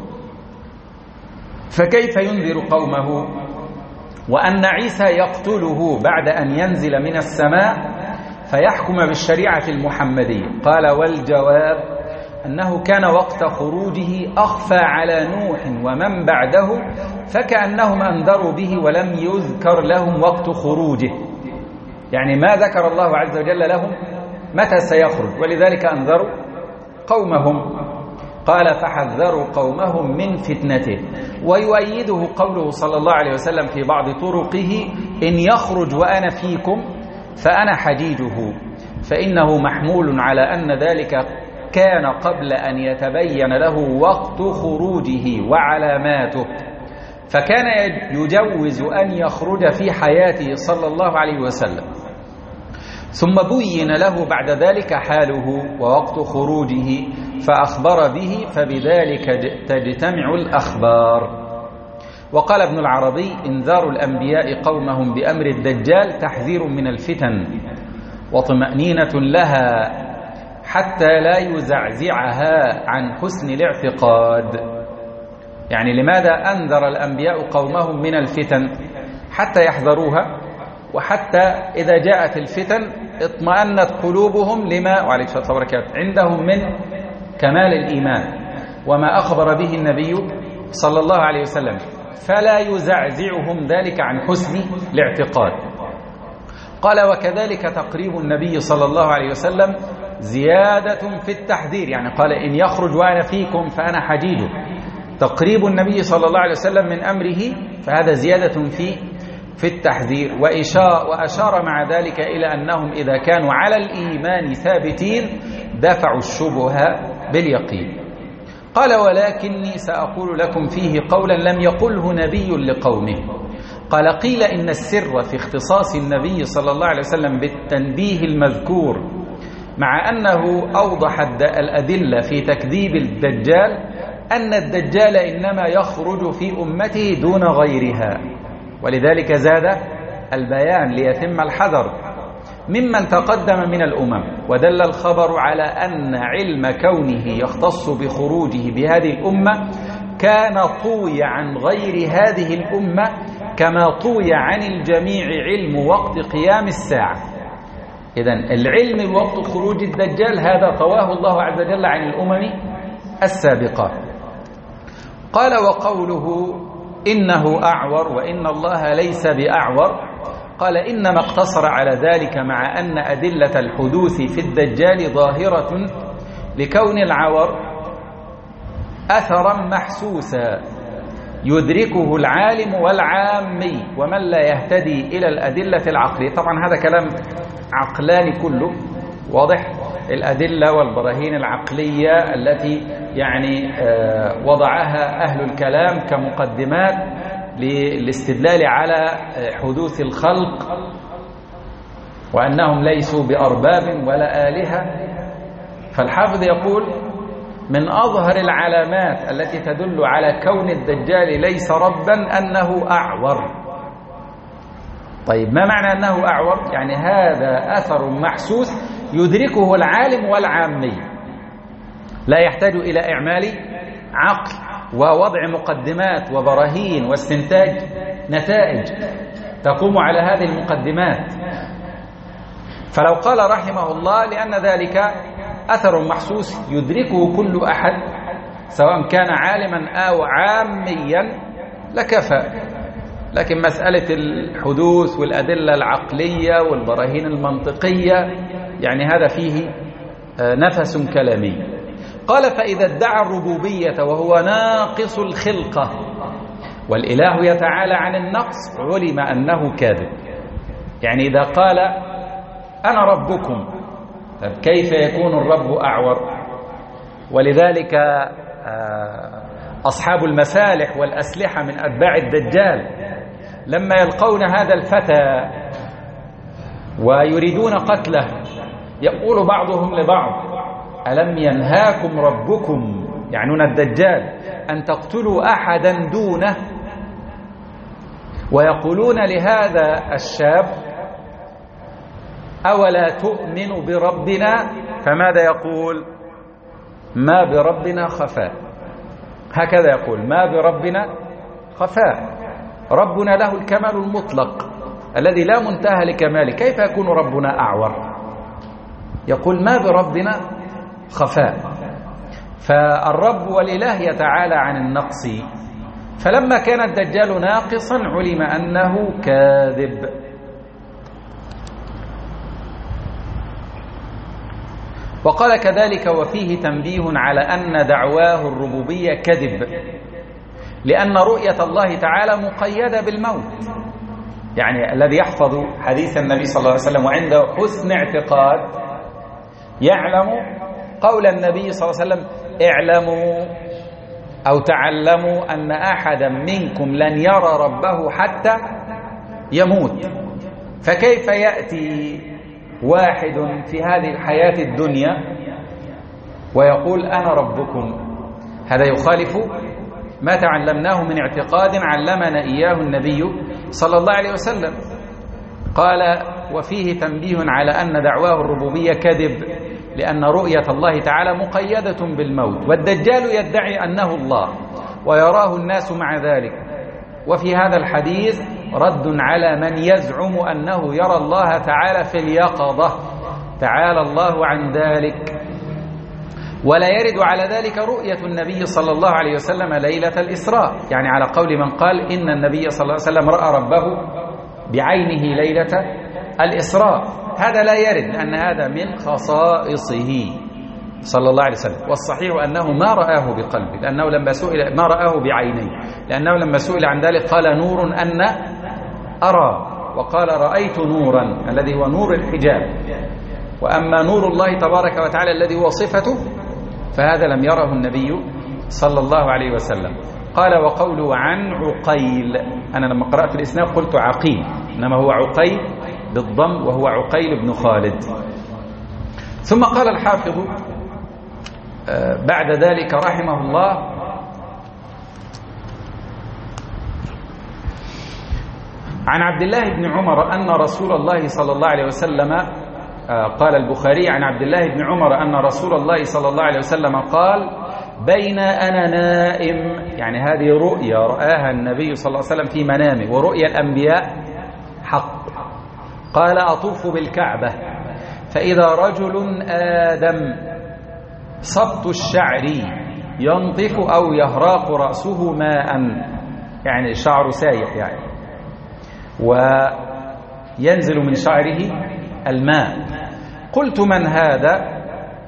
فكيف ينذر قومه؟ وأن عيسى يقتله بعد أن ينزل من السماء فيحكم بالشريعة المحمدية. قال: والجواب أنه كان وقت خروجه أخفى على نوح ومن بعده، فكأنهم أنذروا به ولم يذكر لهم وقت خروجه، يعني ما ذكر الله عز وجل لهم متى سيخرج، ولذلك أنذروا قومهم. قال: فحذروا قومهم من فتنته. ويؤيده قوله صلى الله عليه وسلم في بعض طرقه: إن يخرج وأنا فيكم فأنا حجيجه، فإنه محمول على أن ذلك كان قبل أن يتبين له وقت خروجه وعلاماته، فكان يجوز أن يخرج في حياته صلى الله عليه وسلم، ثم بين له بعد ذلك حاله ووقت خروجه فأخبر به، فبذلك تجتمع الأخبار. وقال ابن العربي: إنذار الأنبياء قومهم بأمر الدجال تحذير من الفتن وطمأنينة لها حتى لا يزعزعها عن حسن الاعتقاد. يعني لماذا أنذر الأنبياء قومهم من الفتن؟ حتى يحذروها، وحتى إذا جاءت الفتن اطمأنت قلوبهم لما وعليك الصلاة والسلام عندهم من كمال الإيمان وما أخبر به النبي صلى الله عليه وسلم، فلا يزعزعهم ذلك عن حسن الاعتقاد. قال: وكذلك تقريب النبي صلى الله عليه وسلم زيادة في التحذير، يعني قال: إن يخرج وأنا فيكم فأنا حجيجه. تقريب النبي صلى الله عليه وسلم من أمره فهذا زيادة في في التحذير. وأشار مع ذلك إلى أنهم إذا كانوا على الإيمان ثابتين دفعوا الشبهة باليقين. قال: ولكني سأقول لكم فيه قولا لم يقله نبي لقومه. قال: قيل إن السر في اختصاص النبي صلى الله عليه وسلم بالتنبيه المذكور، مع أنه أوضح الأدلة في تكذيب الدجال، أن الدجال إنما يخرج في أمته دون غيرها، ولذلك زاد البيان ليتم الحذر ممن تقدم من الأمم. ودل الخبر على أن علم كونه يختص بخروجه بهذه الأمة كان طوي عن غير هذه الأمة، كما طوي عن الجميع علم وقت قيام الساعة. إذن العلم الوقت خروج الدجال هذا طواه الله عز وجل عن الأمم السابقة. قال: وقوله إنه أعور وإن الله ليس بأعور، قال: إنما اقتصر على ذلك مع أن أدلة الحدوث في الدجال ظاهرة لكون العور أثرا محسوسا يدركه العالم والعامي ومن لا يهتدي إلى الأدلة العقلية. طبعا هذا كلام عقلاني كله واضح، الأدلة والبراهين العقلية التي يعني وضعها أهل الكلام كمقدمات للاستدلال على حدوث الخلق وأنهم ليسوا بأرباب ولا آلهة. فالحافظ يقول: من أظهر العلامات التي تدل على كون الدجال ليس ربا أنه أعور. طيب ما معنى أنه أعور؟ يعني هذا أثر محسوس يدركه العالم والعامي، لا يحتاج إلى إعمال عقل ووضع مقدمات وبراهين واستنتاج نتائج، تقوم على هذه المقدمات. فلو قال رحمه الله لأن ذلك أثر محسوس يدركه كل أحد سواء كان عالما أو عاميا لكفى، لكن مسألة الحدوث والأدلة العقلية والبراهين المنطقية يعني هذا فيه نفس كلامي. قال فإذا ادعى الربوبية وهو ناقص الخلقة والإله يتعالى عن النقص علم أنه كاذب. يعني إذا قال أنا ربكم، طب كيف يكون الرب أعور؟ ولذلك أصحاب المسالح والأسلحة من أتباع الدجال لما يلقون هذا الفتى ويريدون قتله يقول بعضهم لبعض ألم ينهاكم ربكم، يعنون الدجال، أن تقتلوا أحدا دونه؟ ويقولون لهذا الشاب أولا تؤمن بربنا؟ فماذا يقول؟ ما بربنا خفاء. هكذا يقول ما بربنا خفاء، ربنا له الكمال المطلق الذي لا منتهى لكماله، كيف يكون ربنا أعور؟ يقول ما بربنا خفاء. فالرب والإله يتعالى عن النقص، فلما كان الدجال ناقصا علم أنه كاذب. وقال كذلك وفيه تنبيه على أن دعواه الربوبية كذب، لأن رؤية الله تعالى مقيدة بالموت. يعني الذي يحفظ حديث النبي صلى الله عليه وسلم وعنده حسن اعتقاد يعلم قول النبي صلى الله عليه وسلم اعلموا أو تعلموا أن أحدا منكم لن يرى ربه حتى يموت. فكيف يأتي واحد في هذه الحياة الدنيا ويقول أنا ربكم؟ هذا يخالف ما تعلمناه من اعتقاد علمنا إياه النبي صلى الله عليه وسلم. قال وفيه تنبيه على أن دعواه الربوبية كذب، لأن رؤية الله تعالى مقيدة بالموت، والدجال يدعي أنه الله ويراه الناس مع ذلك. وفي هذا الحديث رد على من يزعم أنه يرى الله تعالى في اليقظة، تعالى الله عن ذلك. ولا يرد على ذلك رؤية النبي صلى الله عليه وسلم ليلة الإسراء، يعني على قول من قال إن النبي صلى الله عليه وسلم رأى ربه بعينه ليلة الإسراء، هذا لا يرد لأن هذا من خصائصه صلى الله عليه وسلم. والصحيح أنه ما رآه بقلبه، لأنه لما سئل ما رآه بعينيه، لأنه لما سئل عن ذلك قال نور أن أرى، وقال رأيت نورا الذي هو نور الحجاب. وأما نور الله تبارك وتعالى الذي هو صفته فهذا لم يره النبي صلى الله عليه وسلم. قال وقوله عن عقيل، أنا لما قرأت الإسناد قلت عقيل، إنما هو عقيل بالضم وهو عقيل بن خالد. ثم قال الحافظ بعد ذلك رحمه الله عن عبد الله بن عمر أن رسول الله صلى الله عليه وسلم قال البخاري عن عبد الله بن عمر أن رسول الله صلى الله عليه وسلم قال بين أنا نائم، يعني هذه رؤيا رآها النبي صلى الله عليه وسلم في منامه، ورؤيا الأنبياء حق. قال أطوف بالكعبة فإذا رجل آدم صبت الشعر ينطف أو يهراق رأسه ماء، يعني الشعر سايح يعني، وينزل من شعره الماء. قلت من هذا؟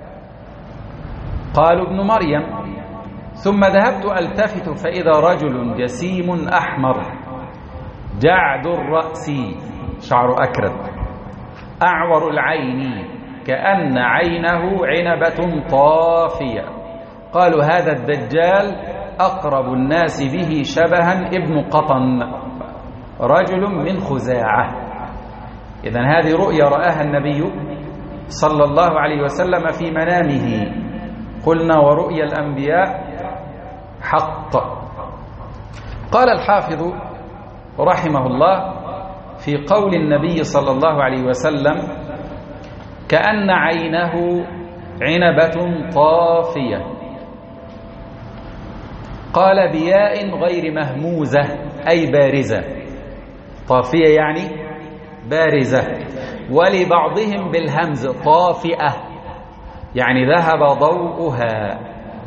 قالوا ابن مريم. ثم ذهبت ألتفت فإذا رجل جسيم أحمر جعد الرأس، شعر أكرد، أعور العين كأن عينه عنبة طافية. قالوا هذا الدجال أقرب الناس به شبها ابن قطن رجل من خزاعة. إذن هذه رؤيا رآها النبي صلى الله عليه وسلم في منامه. قلنا ورؤيا الأنبياء حق. قال الحافظ رحمه الله في قول النبي صلى الله عليه وسلم كأن عينه عنبة طافية، قال بياء غير مهموزة أي بارزة. طافية يعني بارزة. ولبعضهم بالهمز طافئة يعني ذهب ضوءها.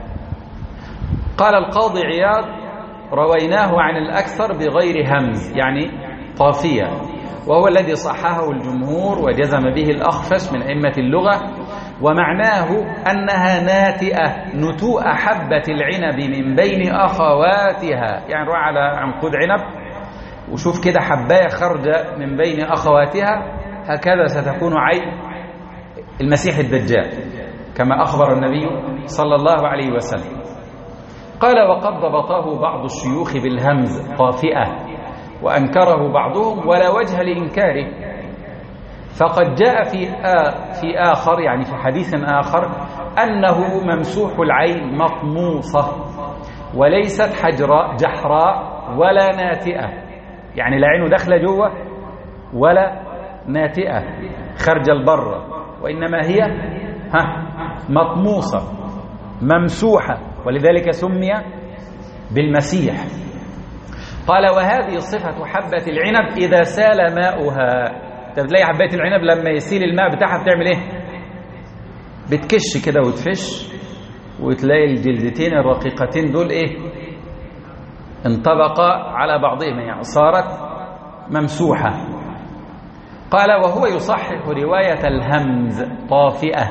قال القاضي عياض رويناه عن الأكثر بغير همز يعني طافية، وهو الذي صححه الجمهور وجزم به الأخفش من أئمة اللغة، ومعناه أنها ناتئة نتوء حبة العنب من بين أخواتها، يعني روح على عنقود عنب وشوف كده حباية خارجة من بين أخواتها، هكذا ستكون عين المسيح الدجال كما أخبر النبي صلى الله عليه وسلم. قال وقد ضبطه بعض الشيوخ بالهمز طافئة وأنكره بعضهم ولا وجه لإنكاره، فقد جاء في آ في آخر يعني في حديث آخر أنه ممسوح العين مطموسة وليست حجراء جحراء ولا ناتئة، يعني لا عينه داخله جوه ولا ناتئة خارج البر، وإنما هي ها مطموسة ممسوحة، ولذلك سمي بالمسيح. قال وهذه صفة حبة العنب إذا سال ماؤها. تلاقي حبة العنب لما يسيل الماء بتاعها بتعمل إيه؟ بتكش كده وتفش، وتلاقي الجلدتين الرقيقتين دول إيه؟ انطبقا على بعضهما، يعني صارت ممسوحة. قال وهو يصحح رواية الهمز طافئة.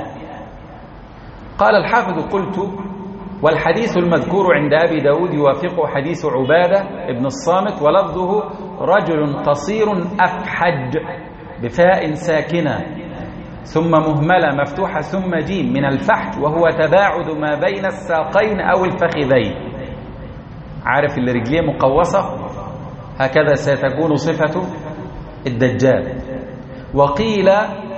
قال الحافظ قلت والحديث المذكور عند أبي داود يوافق حديث عبادة ابن الصامت، ولفظه رجل قصير أفحج بفاء ساكنة ثم مهملة مفتوحة ثم جيم من الفحج، وهو تباعد ما بين الساقين أو الفخذين. عارف اللي رجليه مقوصة؟ هكذا ستكون صفة الدجال. وقيل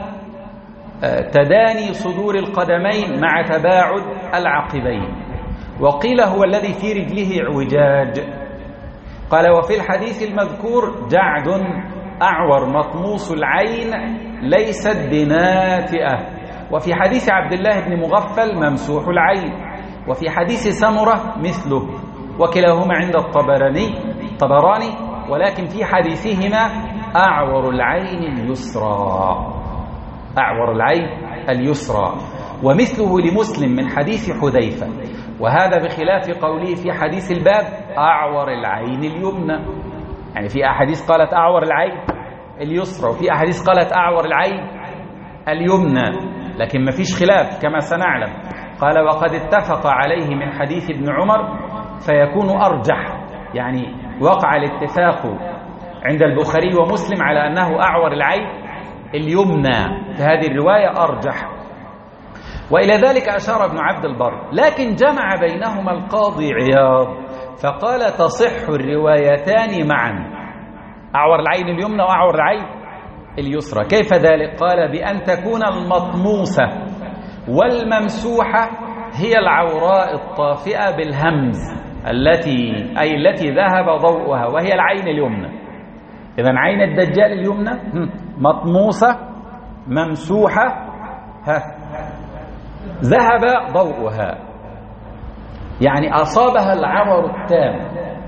تداني صدور القدمين مع تباعد العقبين، وقيل هو الذي في رجله اعوجاج. قال وفي الحديث المذكور جعد أعور مطموس العين ليست بناتئة، وفي حديث عبد الله بن مغفل ممسوح العين، وفي حديث سمرة مثله، وكلاهما عند الطبراني طبراني ولكن في حديثهما أعور العين اليسرى، أعور العين اليسرى، ومثله لمسلم من حديث حذيفة، وهذا بخلاف قوله في حديث الباب أعور العين اليمنى. يعني في أحاديث قالت أعور العين اليسرى، وفي أحاديث قالت أعور العين اليمنى، لكن ما فيش خلاف كما سنعلم. قال وقد اتفق عليه من حديث ابن عمر فيكون أرجح، يعني وقع الاتفاق عند البخاري ومسلم على أنه أعور العين اليمنى، في هذه الرواية أرجح. وإلى ذلك أشار ابن عبد البر، لكن جمع بينهما القاضي عياض فقال تصح الروايتان معا، أعور العين اليمنى وأعور العين اليسرى. كيف ذلك؟ قال بأن تكون المطموسة والممسوحة هي العوراء الطافئة بالهمز التي أي التي ذهب ضوءها، وهي العين اليمنى. إذن عين الدجال اليمنى مطموسة ممسوحة ها ذهب ضوءها، يعني أصابها العور التام،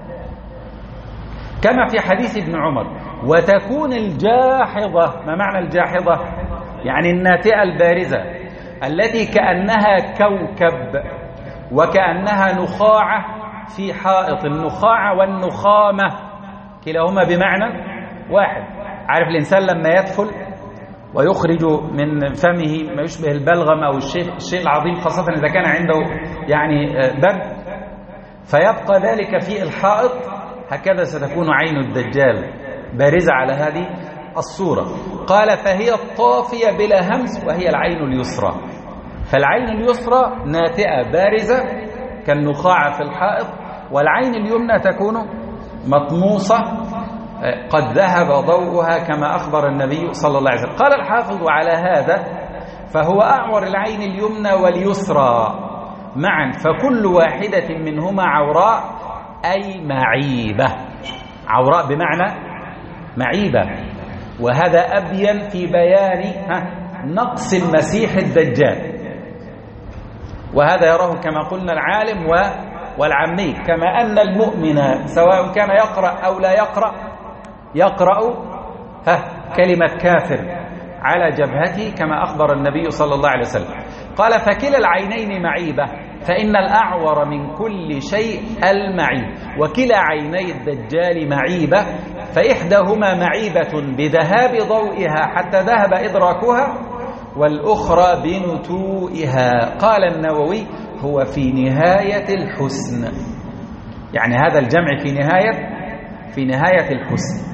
كما في حديث ابن عمر. وتكون الجاحظة، ما معنى الجاحظة؟ يعني الناتئة البارزة التي كأنها كوكب وكأنها نخاعة في حائط. النخاعة والنخامة كلاهما بمعنى واحد. عارف الإنسان لما يدخل ويخرج من فمه ما يشبه البلغم أو الشيء, الشيء العظيم، خاصة إذا كان عنده يعني برد، فيبقى ذلك في الحائط، هكذا ستكون عين الدجال بارزة على هذه الصورة. قال فهي الطافية بلا همس وهي العين اليسرى. فالعين اليسرى ناتئة بارزة كالنخاع في الحائط، والعين اليمنى تكون مطموسة قد ذهب ضوءها كما أخبر النبي صلى الله عليه وسلم. قال الحافظ على هذا فهو أعور العين اليمنى واليسرى معا، فكل واحدة منهما عوراء أي معيبة. عوراء بمعنى معيبة، وهذا أبين في بيان نقص المسيح الدجال، وهذا يراه كما قلنا العالم والعمي، كما أن المؤمن سواء كان يقرأ أو لا يقرأ يقرأ ها كلمة كافر على جبهته كما أخبر النبي صلى الله عليه وسلم. قال فكلا العينين معيبة، فإن الأعور من كل شيء المعيب، وكلا عيني الدجال معيبة، فإحداهما معيبة بذهاب ضوئها حتى ذهب إدراكها، والأخرى بنتوئها. قال النووي هو في نهاية الحسن، يعني هذا الجمع في نهاية في نهاية الحسن.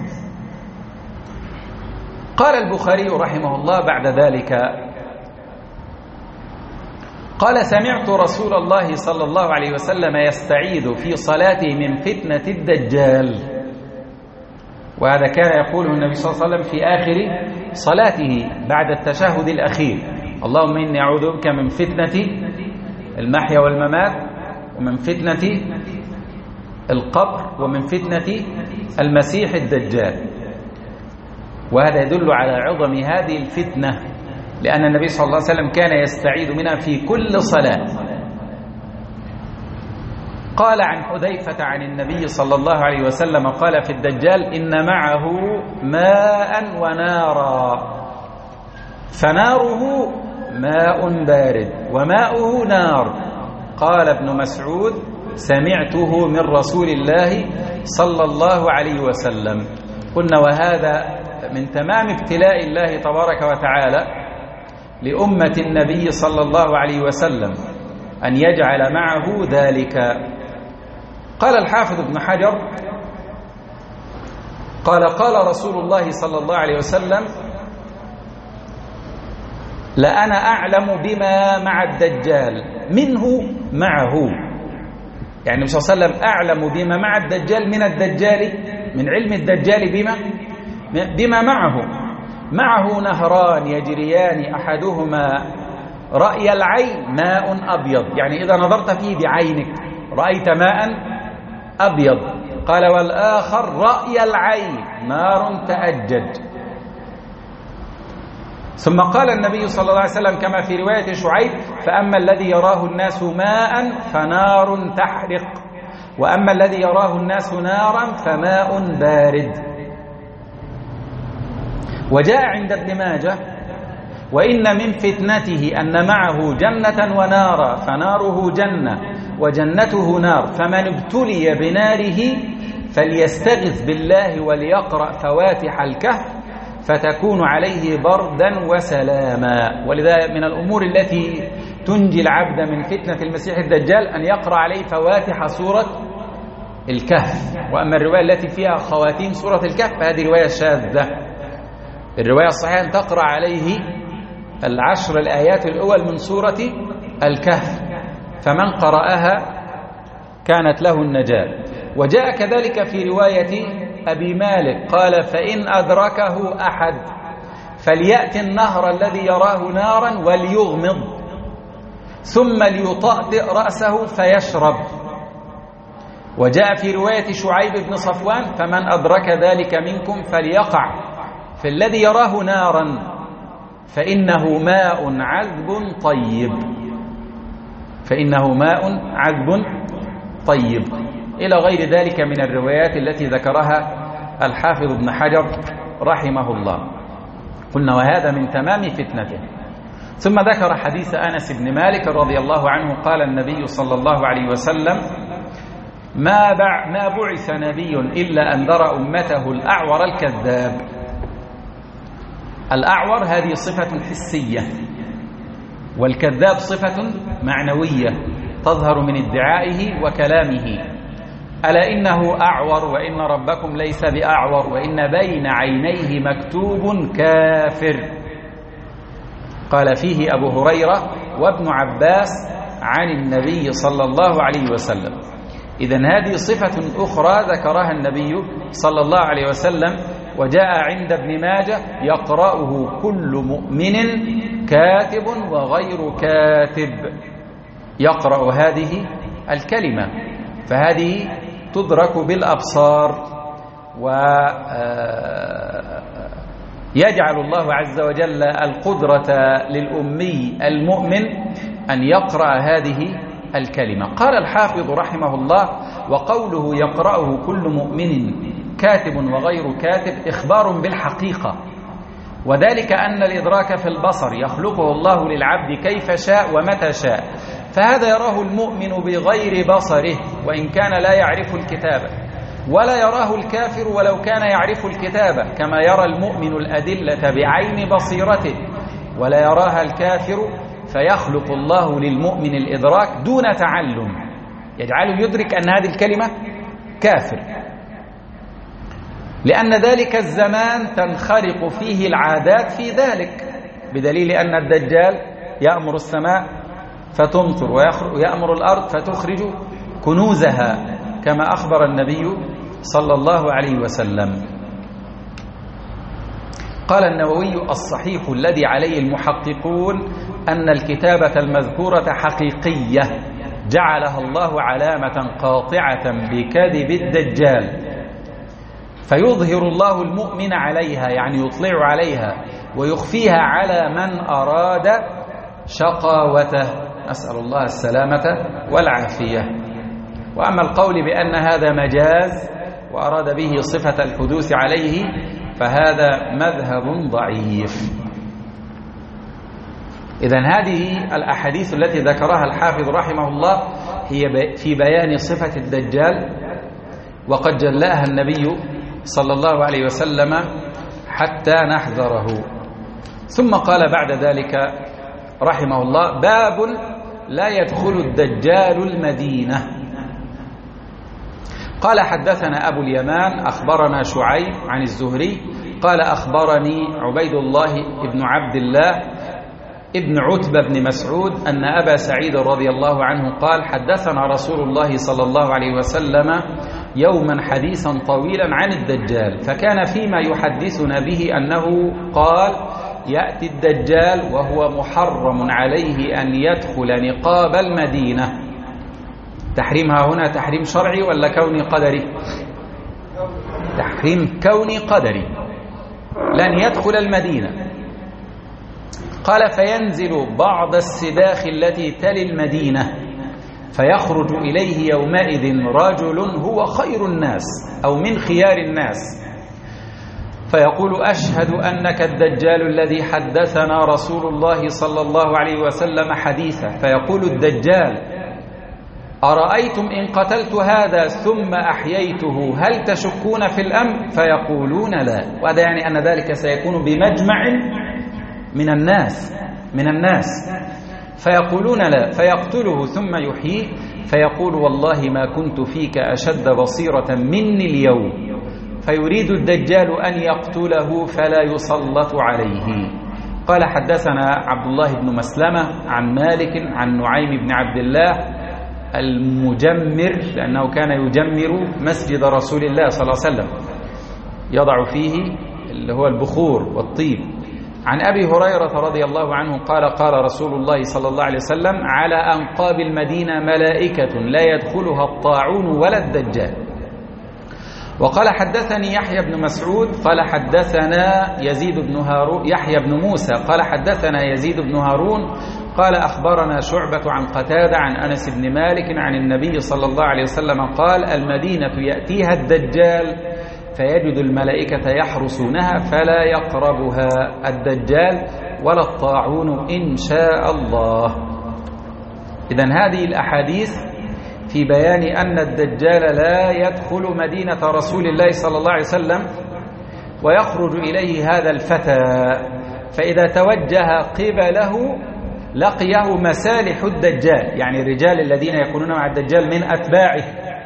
قال البخاري رحمه الله بعد ذلك قال سمعت رسول الله صلى الله عليه وسلم يستعيذ في صلاته من فتنة الدجال، وهذا كان يقوله النبي صلى الله عليه وسلم في آخر صلاته بعد التشهد الأخير: اللهم إني أعوذ بك من فتنة المحيا والممات، ومن فتنة القبر، ومن فتنة المسيح الدجال. وهذا يدل على عظم هذه الفتنة، لأن النبي صلى الله عليه وسلم كان يستعيذ منها في كل صلاة. قال عن حذيفة عن النبي صلى الله عليه وسلم قال في الدجال: إن معه ماء ونارا، فناره ماء بارد وماؤه نار. قال ابن مسعود: سمعته من رسول الله صلى الله عليه وسلم. قلنا وهذا من تمام ابتلاء الله تبارك وتعالى لأمة النبي صلى الله عليه وسلم أن يجعل معه ذلك. قال الحافظ ابن حجر قال قال رسول الله صلى الله عليه وسلم: لأنا أعلم بما مع الدجال منه معه، يعني النبي صلى الله عليه وسلم أعلم بما مع الدجال من الدجال، من علم الدجال بما بما معه. معه نهران يجريان أحدهما رأي العين ماء أبيض، يعني إذا نظرت فيه بعينك رأيت ماء أبيض. قال: والآخر رأي العين نار تأجج. ثم قال النبي صلى الله عليه وسلم كما في رواية شعيب: فأما الذي يراه الناس ماء فنار تحرق، وأما الذي يراه الناس نارا فماء بارد. وجاء عند ابن ماجه: وإن من فتنته أن معه جنة ونارا، فناره جنة وجنته نار، فمن ابتلي بناره فليستغث بالله وليقرأ فواتح الكهف فتكون عليه بردا وسلاما. ولذا من الأمور التي تنجي العبد من فتنة المسيح الدجال أن يقرأ عليه فواتح سورة الكهف. وأما الرواية التي فيها خواتيم سورة الكهف فهذه رواية شاذة. الرواية الصحيحة أن تقرأ عليه العشر الآيات الأول من سورة الكهف، فمن قرأها كانت له النجاة. وجاء كذلك في رواية أبي مالك قال: فإن أدركه أحد فليأتي النهر الذي يراه نارا وليغمض، ثم ليطأطئ رأسه فيشرب. وجاء في رواية شعيب بن صفوان: فمن أدرك ذلك منكم فليقع في الذي يراه نارا فإنه ماء عذب طيب، فإنه ماء عذب طيب، إلى غير ذلك من الروايات التي ذكرها الحافظ ابن حجر رحمه الله. قلنا وهذا من تمام فتنته. ثم ذكر حديث أنس بن مالك رضي الله عنه قال النبي صلى الله عليه وسلم: ما ما بعث نبي إلا أنذر أمته الأعور الكذاب. الأعور هذه صفة حسية، والكذاب صفة معنوية تظهر من ادعائه وكلامه. ألا إنه أعور وإن ربكم ليس بأعور وإن بين عينيه مكتوب كافر. قال فيه أبو هريرة وابن عباس عن النبي صلى الله عليه وسلم. إذن هذه صفة أخرى ذكرها النبي صلى الله عليه وسلم، وجاء عند ابن ماجه: يقرأه كل مؤمن كاتب وغير كاتب. يقرأ هذه الكلمة، فهذه تدرك بالأبصار، ويجعل الله عز وجل القدرة للأمي المؤمن أن يقرأ هذه الكلمة. قال الحافظ رحمه الله: وقوله يقرأه كل مؤمن كاتب وغير كاتب إخبار بالحقيقة، وذلك أن الإدراك في البصر يخلقه الله للعبد كيف شاء ومتى شاء، فهذا يراه المؤمن بغير بصره وإن كان لا يعرف الكتابة، ولا يراه الكافر ولو كان يعرف الكتابة، كما يرى المؤمن الأدلة بعين بصيرته ولا يراها الكافر، فيخلق الله للمؤمن الإدراك دون تعلم يجعله يدرك أن هذه الكلمة كافر، لأن ذلك الزمان تنخرق فيه العادات في ذلك، بدليل أن الدجال يأمر السماء فتمطر ويأمر الأرض فتخرج كنوزها كما أخبر النبي صلى الله عليه وسلم. قال النووي: الصحيح الذي عليه المحققون أن الكتابة المذكورة حقيقية جعلها الله علامة قاطعة بكذب الدجال، فيظهر الله المؤمن عليها، يعني يطلع عليها ويخفيها على من أراد شقاوته، أسأل الله السلامة والعافية. وأما القول بأن هذا مجاز وأراد به صفة الحدوث عليه فهذا مذهب ضعيف. إذن هذه الأحاديث التي ذكرها الحافظ رحمه الله هي في بيان صفة الدجال، وقد جلاها النبي صلى الله عليه وسلم حتى نحذره. ثم قال بعد ذلك رحمه الله: باب لا يدخل الدجال المدينة. قال: حدثنا أبو اليمان أخبرنا شعيب عن الزهري قال: أخبرني عبيد الله بن عبد الله ابن عتبة بن مسعود أن أبا سعيد رضي الله عنه قال: حدثنا رسول الله صلى الله عليه وسلم يوما حديثا طويلا عن الدجال، فكان فيما يحدثنا به أنه قال: يأتي الدجال وهو محرم عليه أن يدخل نقاب المدينة. تحريمها هنا تحريم شرعي ولا كوني قدري؟ تحريم كوني قدري، لن يدخل المدينة. قال: فينزل بعض السباخ التي تلي المدينة فيخرج إليه يومئذ رجل هو خير الناس أو من خيار الناس، فيقول: أشهد أنك الدجال الذي حدثنا رسول الله صلى الله عليه وسلم حديثا. فيقول الدجال: أرأيتم إن قتلت هذا ثم أحييته هل تشكون في الأمر؟ فيقولون لا. وهذا يعني أن ذلك سيكون بمجمع من الناس من الناس فيقولون لا، فيقتله ثم يحييه فيقول: والله ما كنت فيك أشد بصيرة مني اليوم. فيريد الدجال أن يقتله فلا يسلط عليه. قال: حدثنا عبد الله بن مسلمة عن مالك عن نعيم بن عبد الله المجمر، لأنه كان يجمر مسجد رسول الله صلى الله عليه وسلم، يضع فيه اللي هو البخور والطيب. عن أبي هريرة رضي الله عنه قال: قال رسول الله صلى الله عليه وسلم: على أنقاب المدينة ملائكة لا يدخلها الطاعون ولا الدجال. وقال: حدثني يحيى بن مسعود قال: حدثنا يزيد بن هارون يحيى بن موسى قال: حدثنا يزيد بن هارون قال: أخبرنا شعبة عن قتادة عن أنس بن مالك عن النبي صلى الله عليه وسلم قال: المدينة يأتيها الدجال فيجد الملائكة يحرسونها فلا يقربها الدجال ولا الطاعون إن شاء الله. إذن هذه الأحاديث في بيان أن الدجال لا يدخل مدينة رسول الله صلى الله عليه وسلم، ويخرج إليه هذا الفتى، فإذا توجه قبله لقيه مسالح الدجال، يعني الرجال الذين يكونون مع الدجال من أتباعه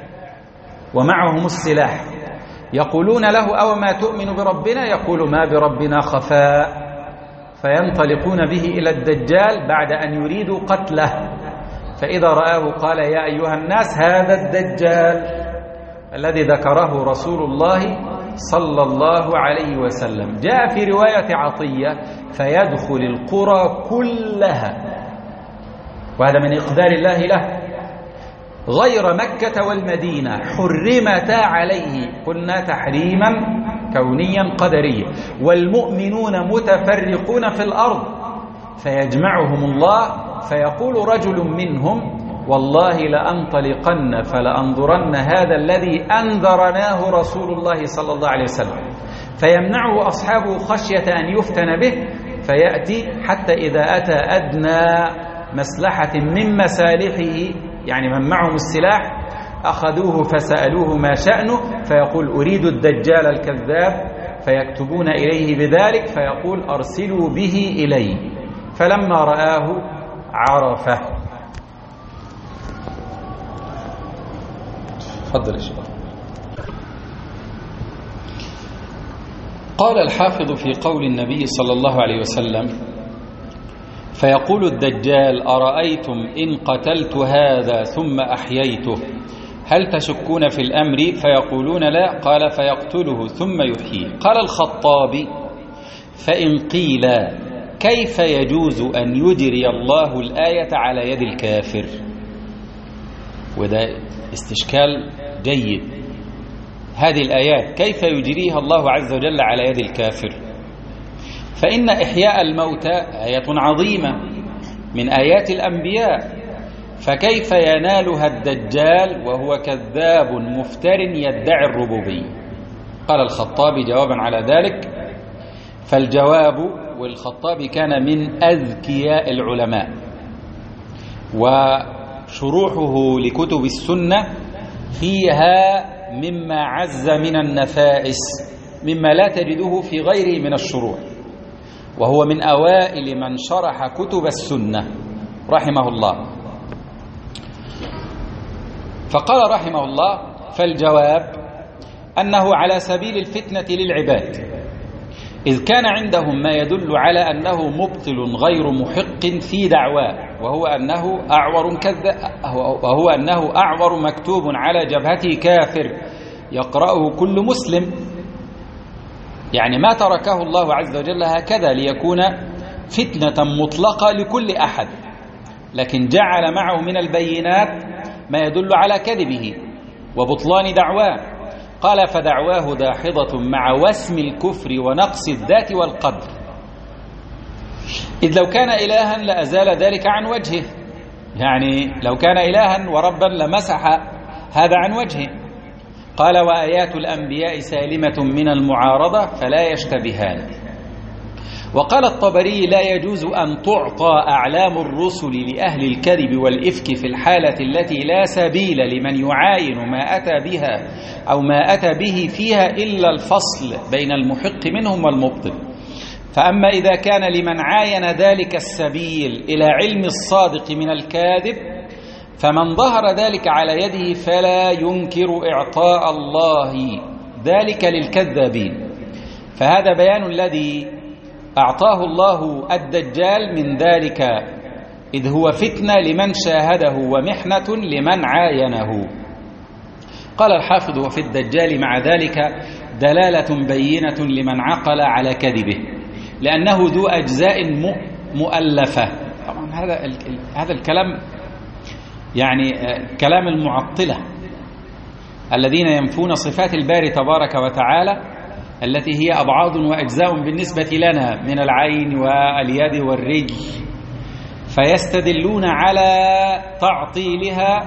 ومعهم السلاح، يقولون له: أو ما تؤمن بربنا؟ يقول: ما بربنا خفاء. فينطلقون به إلى الدجال بعد أن يريدوا قتله، فإذا رآه قال: يا أيها الناس هذا الدجال الذي ذكره رسول الله صلى الله عليه وسلم. جاء في رواية عطية: فيدخل القرى كلها، وهذا من إقدار الله له، غير مكة والمدينة حرمتا عليه. قلنا تحريما كونيا قدريا، والمؤمنون متفرقون في الأرض، فيجمعهم الله فيقول رجل منهم: والله لأنطلقن فلأنظرن هذا الذي أنذرناه رسول الله صلى الله عليه وسلم، فيمنعه أصحابه خشية أن يفتن به، فيأتي حتى إذا أتى أدنى مسلحة من مسالحه، يعني من معهم السلاح، أخذوه فسألوه ما شأنه، فيقول أريد الدجال الكذاب، فيكتبون إليه بذلك، فيقول أرسلوا به إلي، فلما رآه عرفه. تفضل يا شيخ. قال الحافظ في قول النبي صلى الله عليه وسلم: فيقول الدجال: أرأيتم إن قتلت هذا ثم أحييته هل تشكون في الأمر؟ فيقولون لا. قال: فيقتله ثم يحييه. قال الخطابي: فإن قيل كيف يجوز أن يجري الله الآية على يد الكافر؟ وده استشكال جيد. هذه الآيات كيف يجريها الله عز وجل على يد الكافر؟ فإن إحياء الموتى آية عظيمة من آيات الأنبياء، فكيف ينالها الدجال وهو كذاب مفتر يدعي الربوبية؟ قال الخطابي جوابا على ذلك: فالجواب، والخطابي كان من أذكياء العلماء، وشروحه لكتب السنة فيها مما عز من النفائس، مما لا تجده في غيره من الشروح، وهو من أوائل من شرح كتب السنة رحمه الله. فقال رحمه الله: فالجواب أنه على سبيل الفتنة للعباد، إذ كان عندهم ما يدل على أنه مبطل غير محق في دعواه، وهو أنه أعور كذاب، وهو أنه أعور مكتوب على جبهته كافر يقرأه كل مسلم، يعني ما تركه الله عز وجل هكذا ليكون فتنة مطلقة لكل أحد، لكن جعل معه من البينات ما يدل على كذبه وبطلان دعواه. قال: فدعواه داحضة مع وسم الكفر ونقص الذات والقدر، إذ لو كان إلها لأزال ذلك عن وجهه، يعني لو كان إلها وربا لمسح هذا عن وجهه. قال: وآيات الأنبياء سالمة من المعارضة فلا يشتبهان. وقال الطبري: لا يجوز أن تعطى أعلام الرسل لأهل الكذب والإفك في الحالة التي لا سبيل لمن يعاين ما أتى بها أو ما أتى به فيها إلا الفصل بين المحق منهم والمبطل. فأما إذا كان لمن عاين ذلك السبيل إلى علم الصادق من الكاذب، فمن ظهر ذلك على يده فلا ينكر إعطاء الله ذلك للكذابين. فهذا بيان الذي أعطاه الله الدجال من ذلك، إذ هو فتنة لمن شاهده ومحنة لمن عاينه. قال الحافظ: وفي الدجال مع ذلك دلالة بينة لمن عقل على كذبه، لأنه ذو أجزاء مؤلفة. طبعا هذا هذا الكلام يعني كلام المعطلة الذين ينفون صفات الباري تبارك وتعالى التي هي أبعاض وأجزاء بالنسبة لنا من العين واليد والرجل، فيستدلون على تعطيلها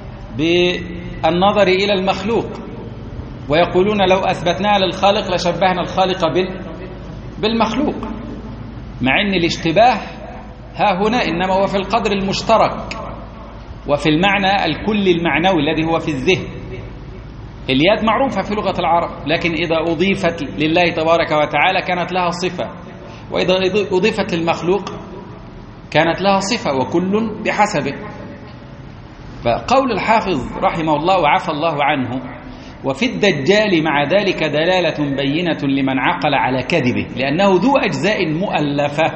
بالنظر إلى المخلوق، ويقولون لو أثبتناها للخالق لشبهنا الخالق بالمخلوق، مع أن الاشتباه ها هنا إنما هو في القدر المشترك وفي المعنى الكلي المعنوي الذي هو في الذهن. اليد معروفة في لغة العرب، لكن إذا أضيفت لله تبارك وتعالى كانت لها صفة، وإذا أضيفت للمخلوق كانت لها صفة، وكل بحسبه. فقول الحافظ رحمه الله وعفى الله عنه: وفي الدجال مع ذلك دلالة بينة لمن عقل على كذبه، لأنه ذو أجزاء مؤلفة،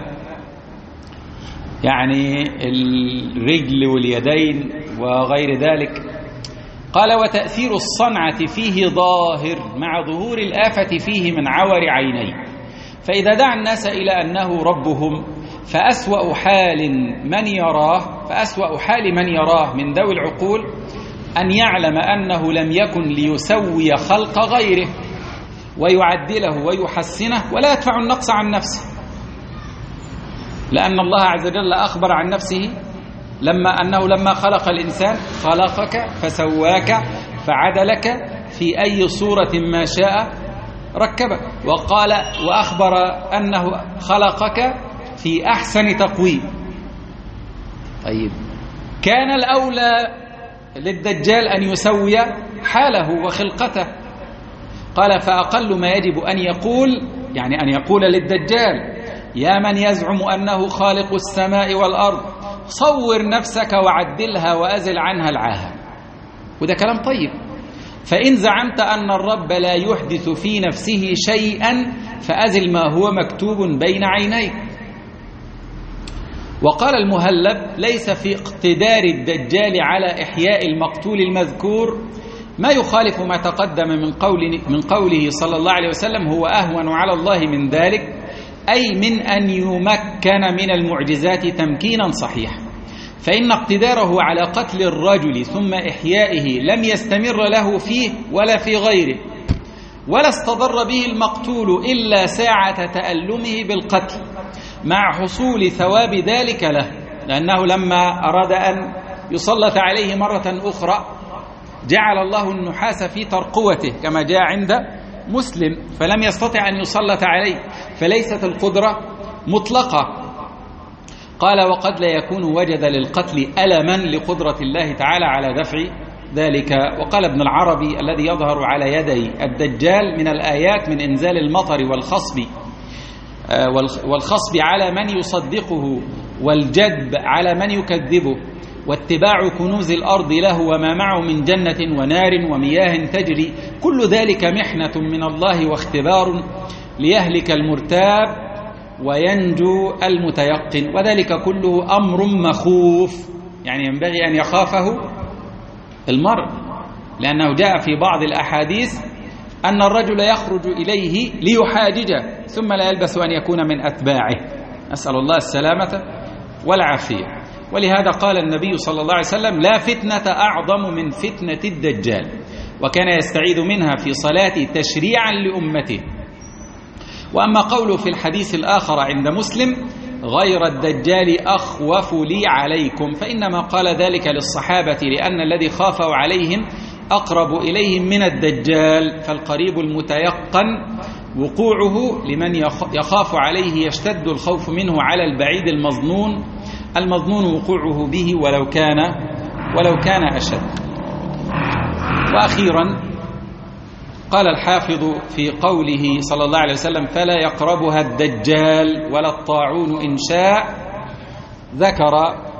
يعني الرجل واليدين وغير ذلك. قال: وتأثير الصنعة فيه ظاهر مع ظهور الآفة فيه من عور عينيه، فإذا دعا الناس إلى أنه ربهم فأسوأ حال من يراه فأسوأ حال من يراه من ذوي العقول أن يعلم أنه لم يكن ليسوي خلق غيره ويعدله ويحسنه ولا يدفع النقص عن نفسه، لأن الله عز وجل أخبر عن نفسه لما أنه لما خلق الإنسان خلقك فسواك فعدلك في أي صورة ما شاء ركبك، وقال وأخبر أنه خلقك في أحسن تقويم. طيب كان الأولى للدجال أن يسوي حاله وخلقته. قال فأقل ما يجب أن يقول، يعني أن يقول للدجال: يا من يزعم أنه خالق السماء والأرض، صور نفسك وعدلها وأزل عنها العاهة. وده كلام طيب. فإن زعمت أن الرب لا يحدث في نفسه شيئا فأزل ما هو مكتوب بين عينيك. وقال المهلب: ليس في اقتدار الدجال على إحياء المقتول المذكور ما يخالف ما تقدم من قول من قوله صلى الله عليه وسلم: هو أهون على الله من ذلك، أي من أن يمكن من المعجزات تمكينا صحيحا، فإن اقتداره على قتل الرجل ثم إحيائه لم يستمر له فيه ولا في غيره، ولا استضر به المقتول إلا ساعة تألمه بالقتل مع حصول ثواب ذلك له، لأنه لما أراد أن يسلط عليه مرة أخرى جعل الله النحاس في ترقوته كما جاء عند مسلم، فلم يستطع أن يسلط عليه، فليست القدرة مطلقة. قال: وقد لا يكون وجد للقتل ألما لقدرة الله تعالى على دفع ذلك. وقال ابن العربي: الذي يظهر على يدي الدجال من الآيات من إنزال المطر والخصب والخصب على من يصدقه، والجدب على من يكذبه، واتباع كنوز الأرض له وما معه من جنة ونار ومياه تجري، كل ذلك محنة من الله واختبار ليهلك المرتاب وينجو المتيقن، وذلك كله أمر مخوف، يعني ينبغي أن يخافه المرء، لأنه جاء في بعض الأحاديث أن الرجل يخرج إليه ليحاججه ثم لا يلبث أن يكون من أتباعه، نسأل الله السلامة والعافية. ولهذا قال النبي صلى الله عليه وسلم: لا فتنة أعظم من فتنة الدجال، وكان يستعيذ منها في صلاة تشريعا لأمته. وأما قوله في الحديث الآخر عند مسلم: غير الدجال أخوف لي عليكم، فإنما قال ذلك للصحابة لأن الذي خافوا عليهم أقرب إليهم من الدجال، فالقريب المتيقن وقوعه لمن يخاف عليه يشتد الخوف منه على البعيد المظنون المظنون وقوعه به ولو كان ولو كان أشد. وأخيرا قال الحافظ في قوله صلى الله عليه وسلم: فلا يقربها الدجال ولا الطاعون إن شاء، ذكر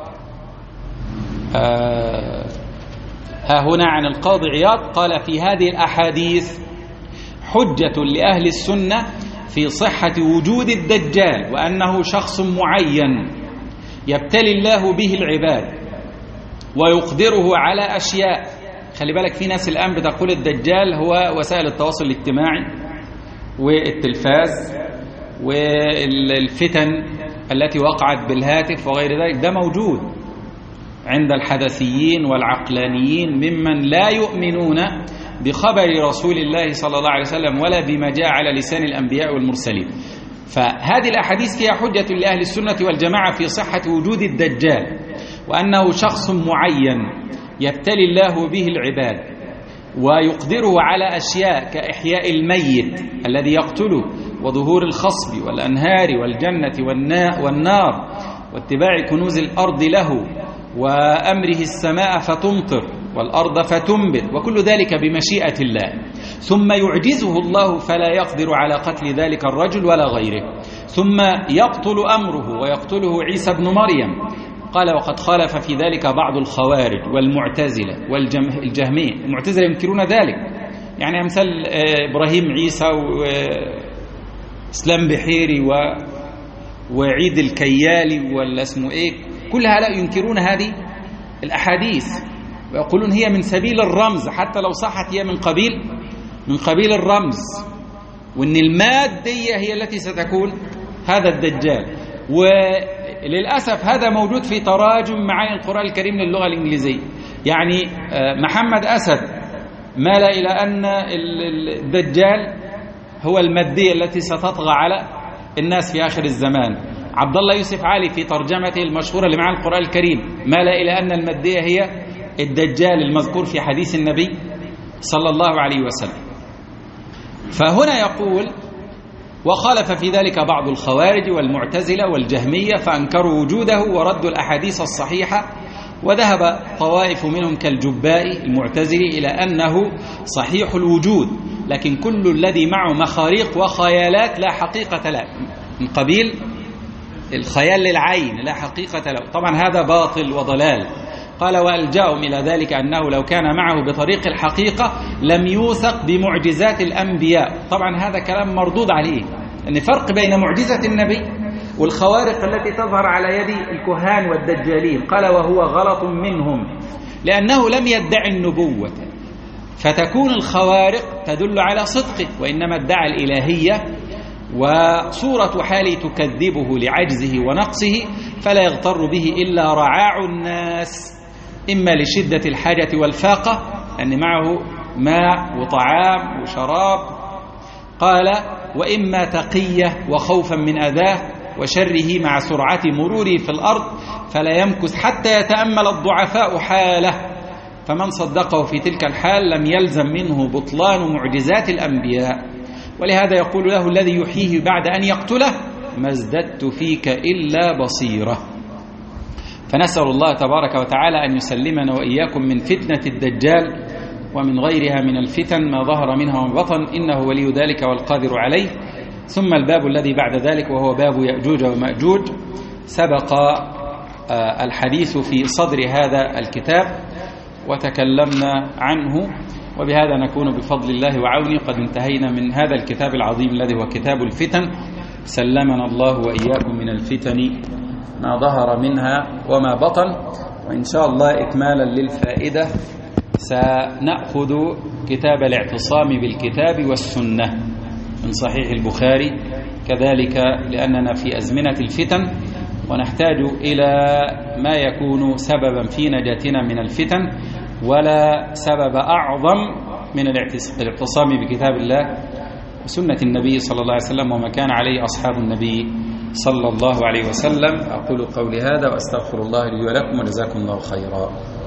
آه ها هنا عن القاضي عياض قال: في هذه الأحاديث حجة لأهل السنة في صحة وجود الدجال، وأنه شخص معين يبتلي الله به العباد ويقدره على أشياء. خلي بالك، في ناس الآن بتقول الدجال هو وسائل التواصل الاجتماعي والتلفاز والفتن التي وقعت بالهاتف وغير ذلك، ده موجود عند الحدثيين والعقلانيين ممن لا يؤمنون بخبر رسول الله صلى الله عليه وسلم ولا بما جاء على لسان الأنبياء والمرسلين. فهذه الأحاديث فيها حجة لأهل السنة والجماعة في صحة وجود الدجال، وأنه شخص معين يبتلي الله به العباد ويقدره على أشياء كإحياء الميت الذي يقتله، وظهور الخصب والأنهار والجنة والنار، واتباع كنوز الأرض له، وأمره السماء فتمطر والأرض فتنبت، وكل ذلك بمشيئة الله، ثم يعجزه الله فلا يقدر على قتل ذلك الرجل ولا غيره، ثم يبطل أمره ويقتله عيسى بن مريم. قال: وقد خالف في ذلك بعض الخوارج والمعتزلة والجهمية. المعتزلة ينكرون ذلك، يعني أمثال إبراهيم عيسى وإسلام بحيري وعيد الكيالي ولا اسمه إيه، كل هؤلاء ينكرون هذه الأحاديث ويقولون هي من سبيل الرمز، حتى لو صحت هي من قبيل من قبيل الرمز، وأن المادية هي التي ستكون هذا الدجال. وللأسف هذا موجود في تراجم معاني القرآن الكريم للغة الإنجليزية. يعني محمد أسد مال إلى أن الدجال هو المادية التي ستطغى على الناس في آخر الزمان. عبد الله يوسف علي في ترجمته المشهورة اللي مع القرآن الكريم مال إلى أن المادية هي الدجال المذكور في حديث النبي صلى الله عليه وسلم. فهنا يقول: وخالف في ذلك بعض الخوارج والمعتزلة والجهمية فأنكروا وجوده وردوا الأحاديث الصحيحة، وذهب طوائف منهم كالجبائي المعتزلي إلى أنه صحيح الوجود، لكن كل الذي معه مخاريق وخيالات لا حقيقة له، من قبيل الخيال للعين لا حقيقة له. طبعا هذا باطل وضلال. قال: وألجأهم إلى ذلك أنه لو كان معه بطريق الحقيقة لم يوثق بمعجزات الأنبياء. طبعا هذا كلام مردود عليه، أن فرق بين معجزة النبي والخوارق التي تظهر على يد الكهان والدجالين. قال: وهو غلط منهم، لأنه لم يدعي النبوة، فتكون الخوارق تدل على صدقه، وإنما ادعى الإلهية، وصورة حاله تكذبه لعجزه ونقصه، فلا يغتر به إلا رعاع الناس، إما لشدة الحاجة والفاقة لأن معه ماء وطعام وشراب، قال: وإما تقية وخوفا من أذاه وشره مع سرعة مروره في الأرض، فلا يمكث حتى يتأمل الضعفاء حاله، فمن صدقه في تلك الحال لم يلزم منه بطلان معجزات الأنبياء. ولهذا يقول له الذي يحييه بعد أن يقتله: ما ازددت فيك إلا بصيرة. فنسأل الله تبارك وتعالى أن يسلمنا وإياكم من فتنة الدجال ومن غيرها من الفتن ما ظهر منها وما بطن، إنه ولي ذلك والقادر عليه. ثم الباب الذي بعد ذلك وهو باب يأجوج ومأجوج، سبق الحديث في صدر هذا الكتاب وتكلمنا عنه، وبهذا نكون بفضل الله وعونه قد انتهينا من هذا الكتاب العظيم الذي هو كتاب الفتن. سلمنا الله وإياكم من الفتن ما ظهر منها وما بطن. وإن شاء الله إكمالا للفائدة سنأخذ كتاب الاعتصام بالكتاب والسنة من صحيح البخاري كذلك، لأننا في أزمنة الفتن ونحتاج إلى ما يكون سببا في نجاتنا من الفتن، ولا سبب أعظم من الاعتصام بكتاب الله وسنة النبي صلى الله عليه وسلم وما كان عليه أصحاب النبي صلى الله عليه وسلم. أقول قولي هذا وأستغفر الله لي ولكم، وجزاكم الله خيرا.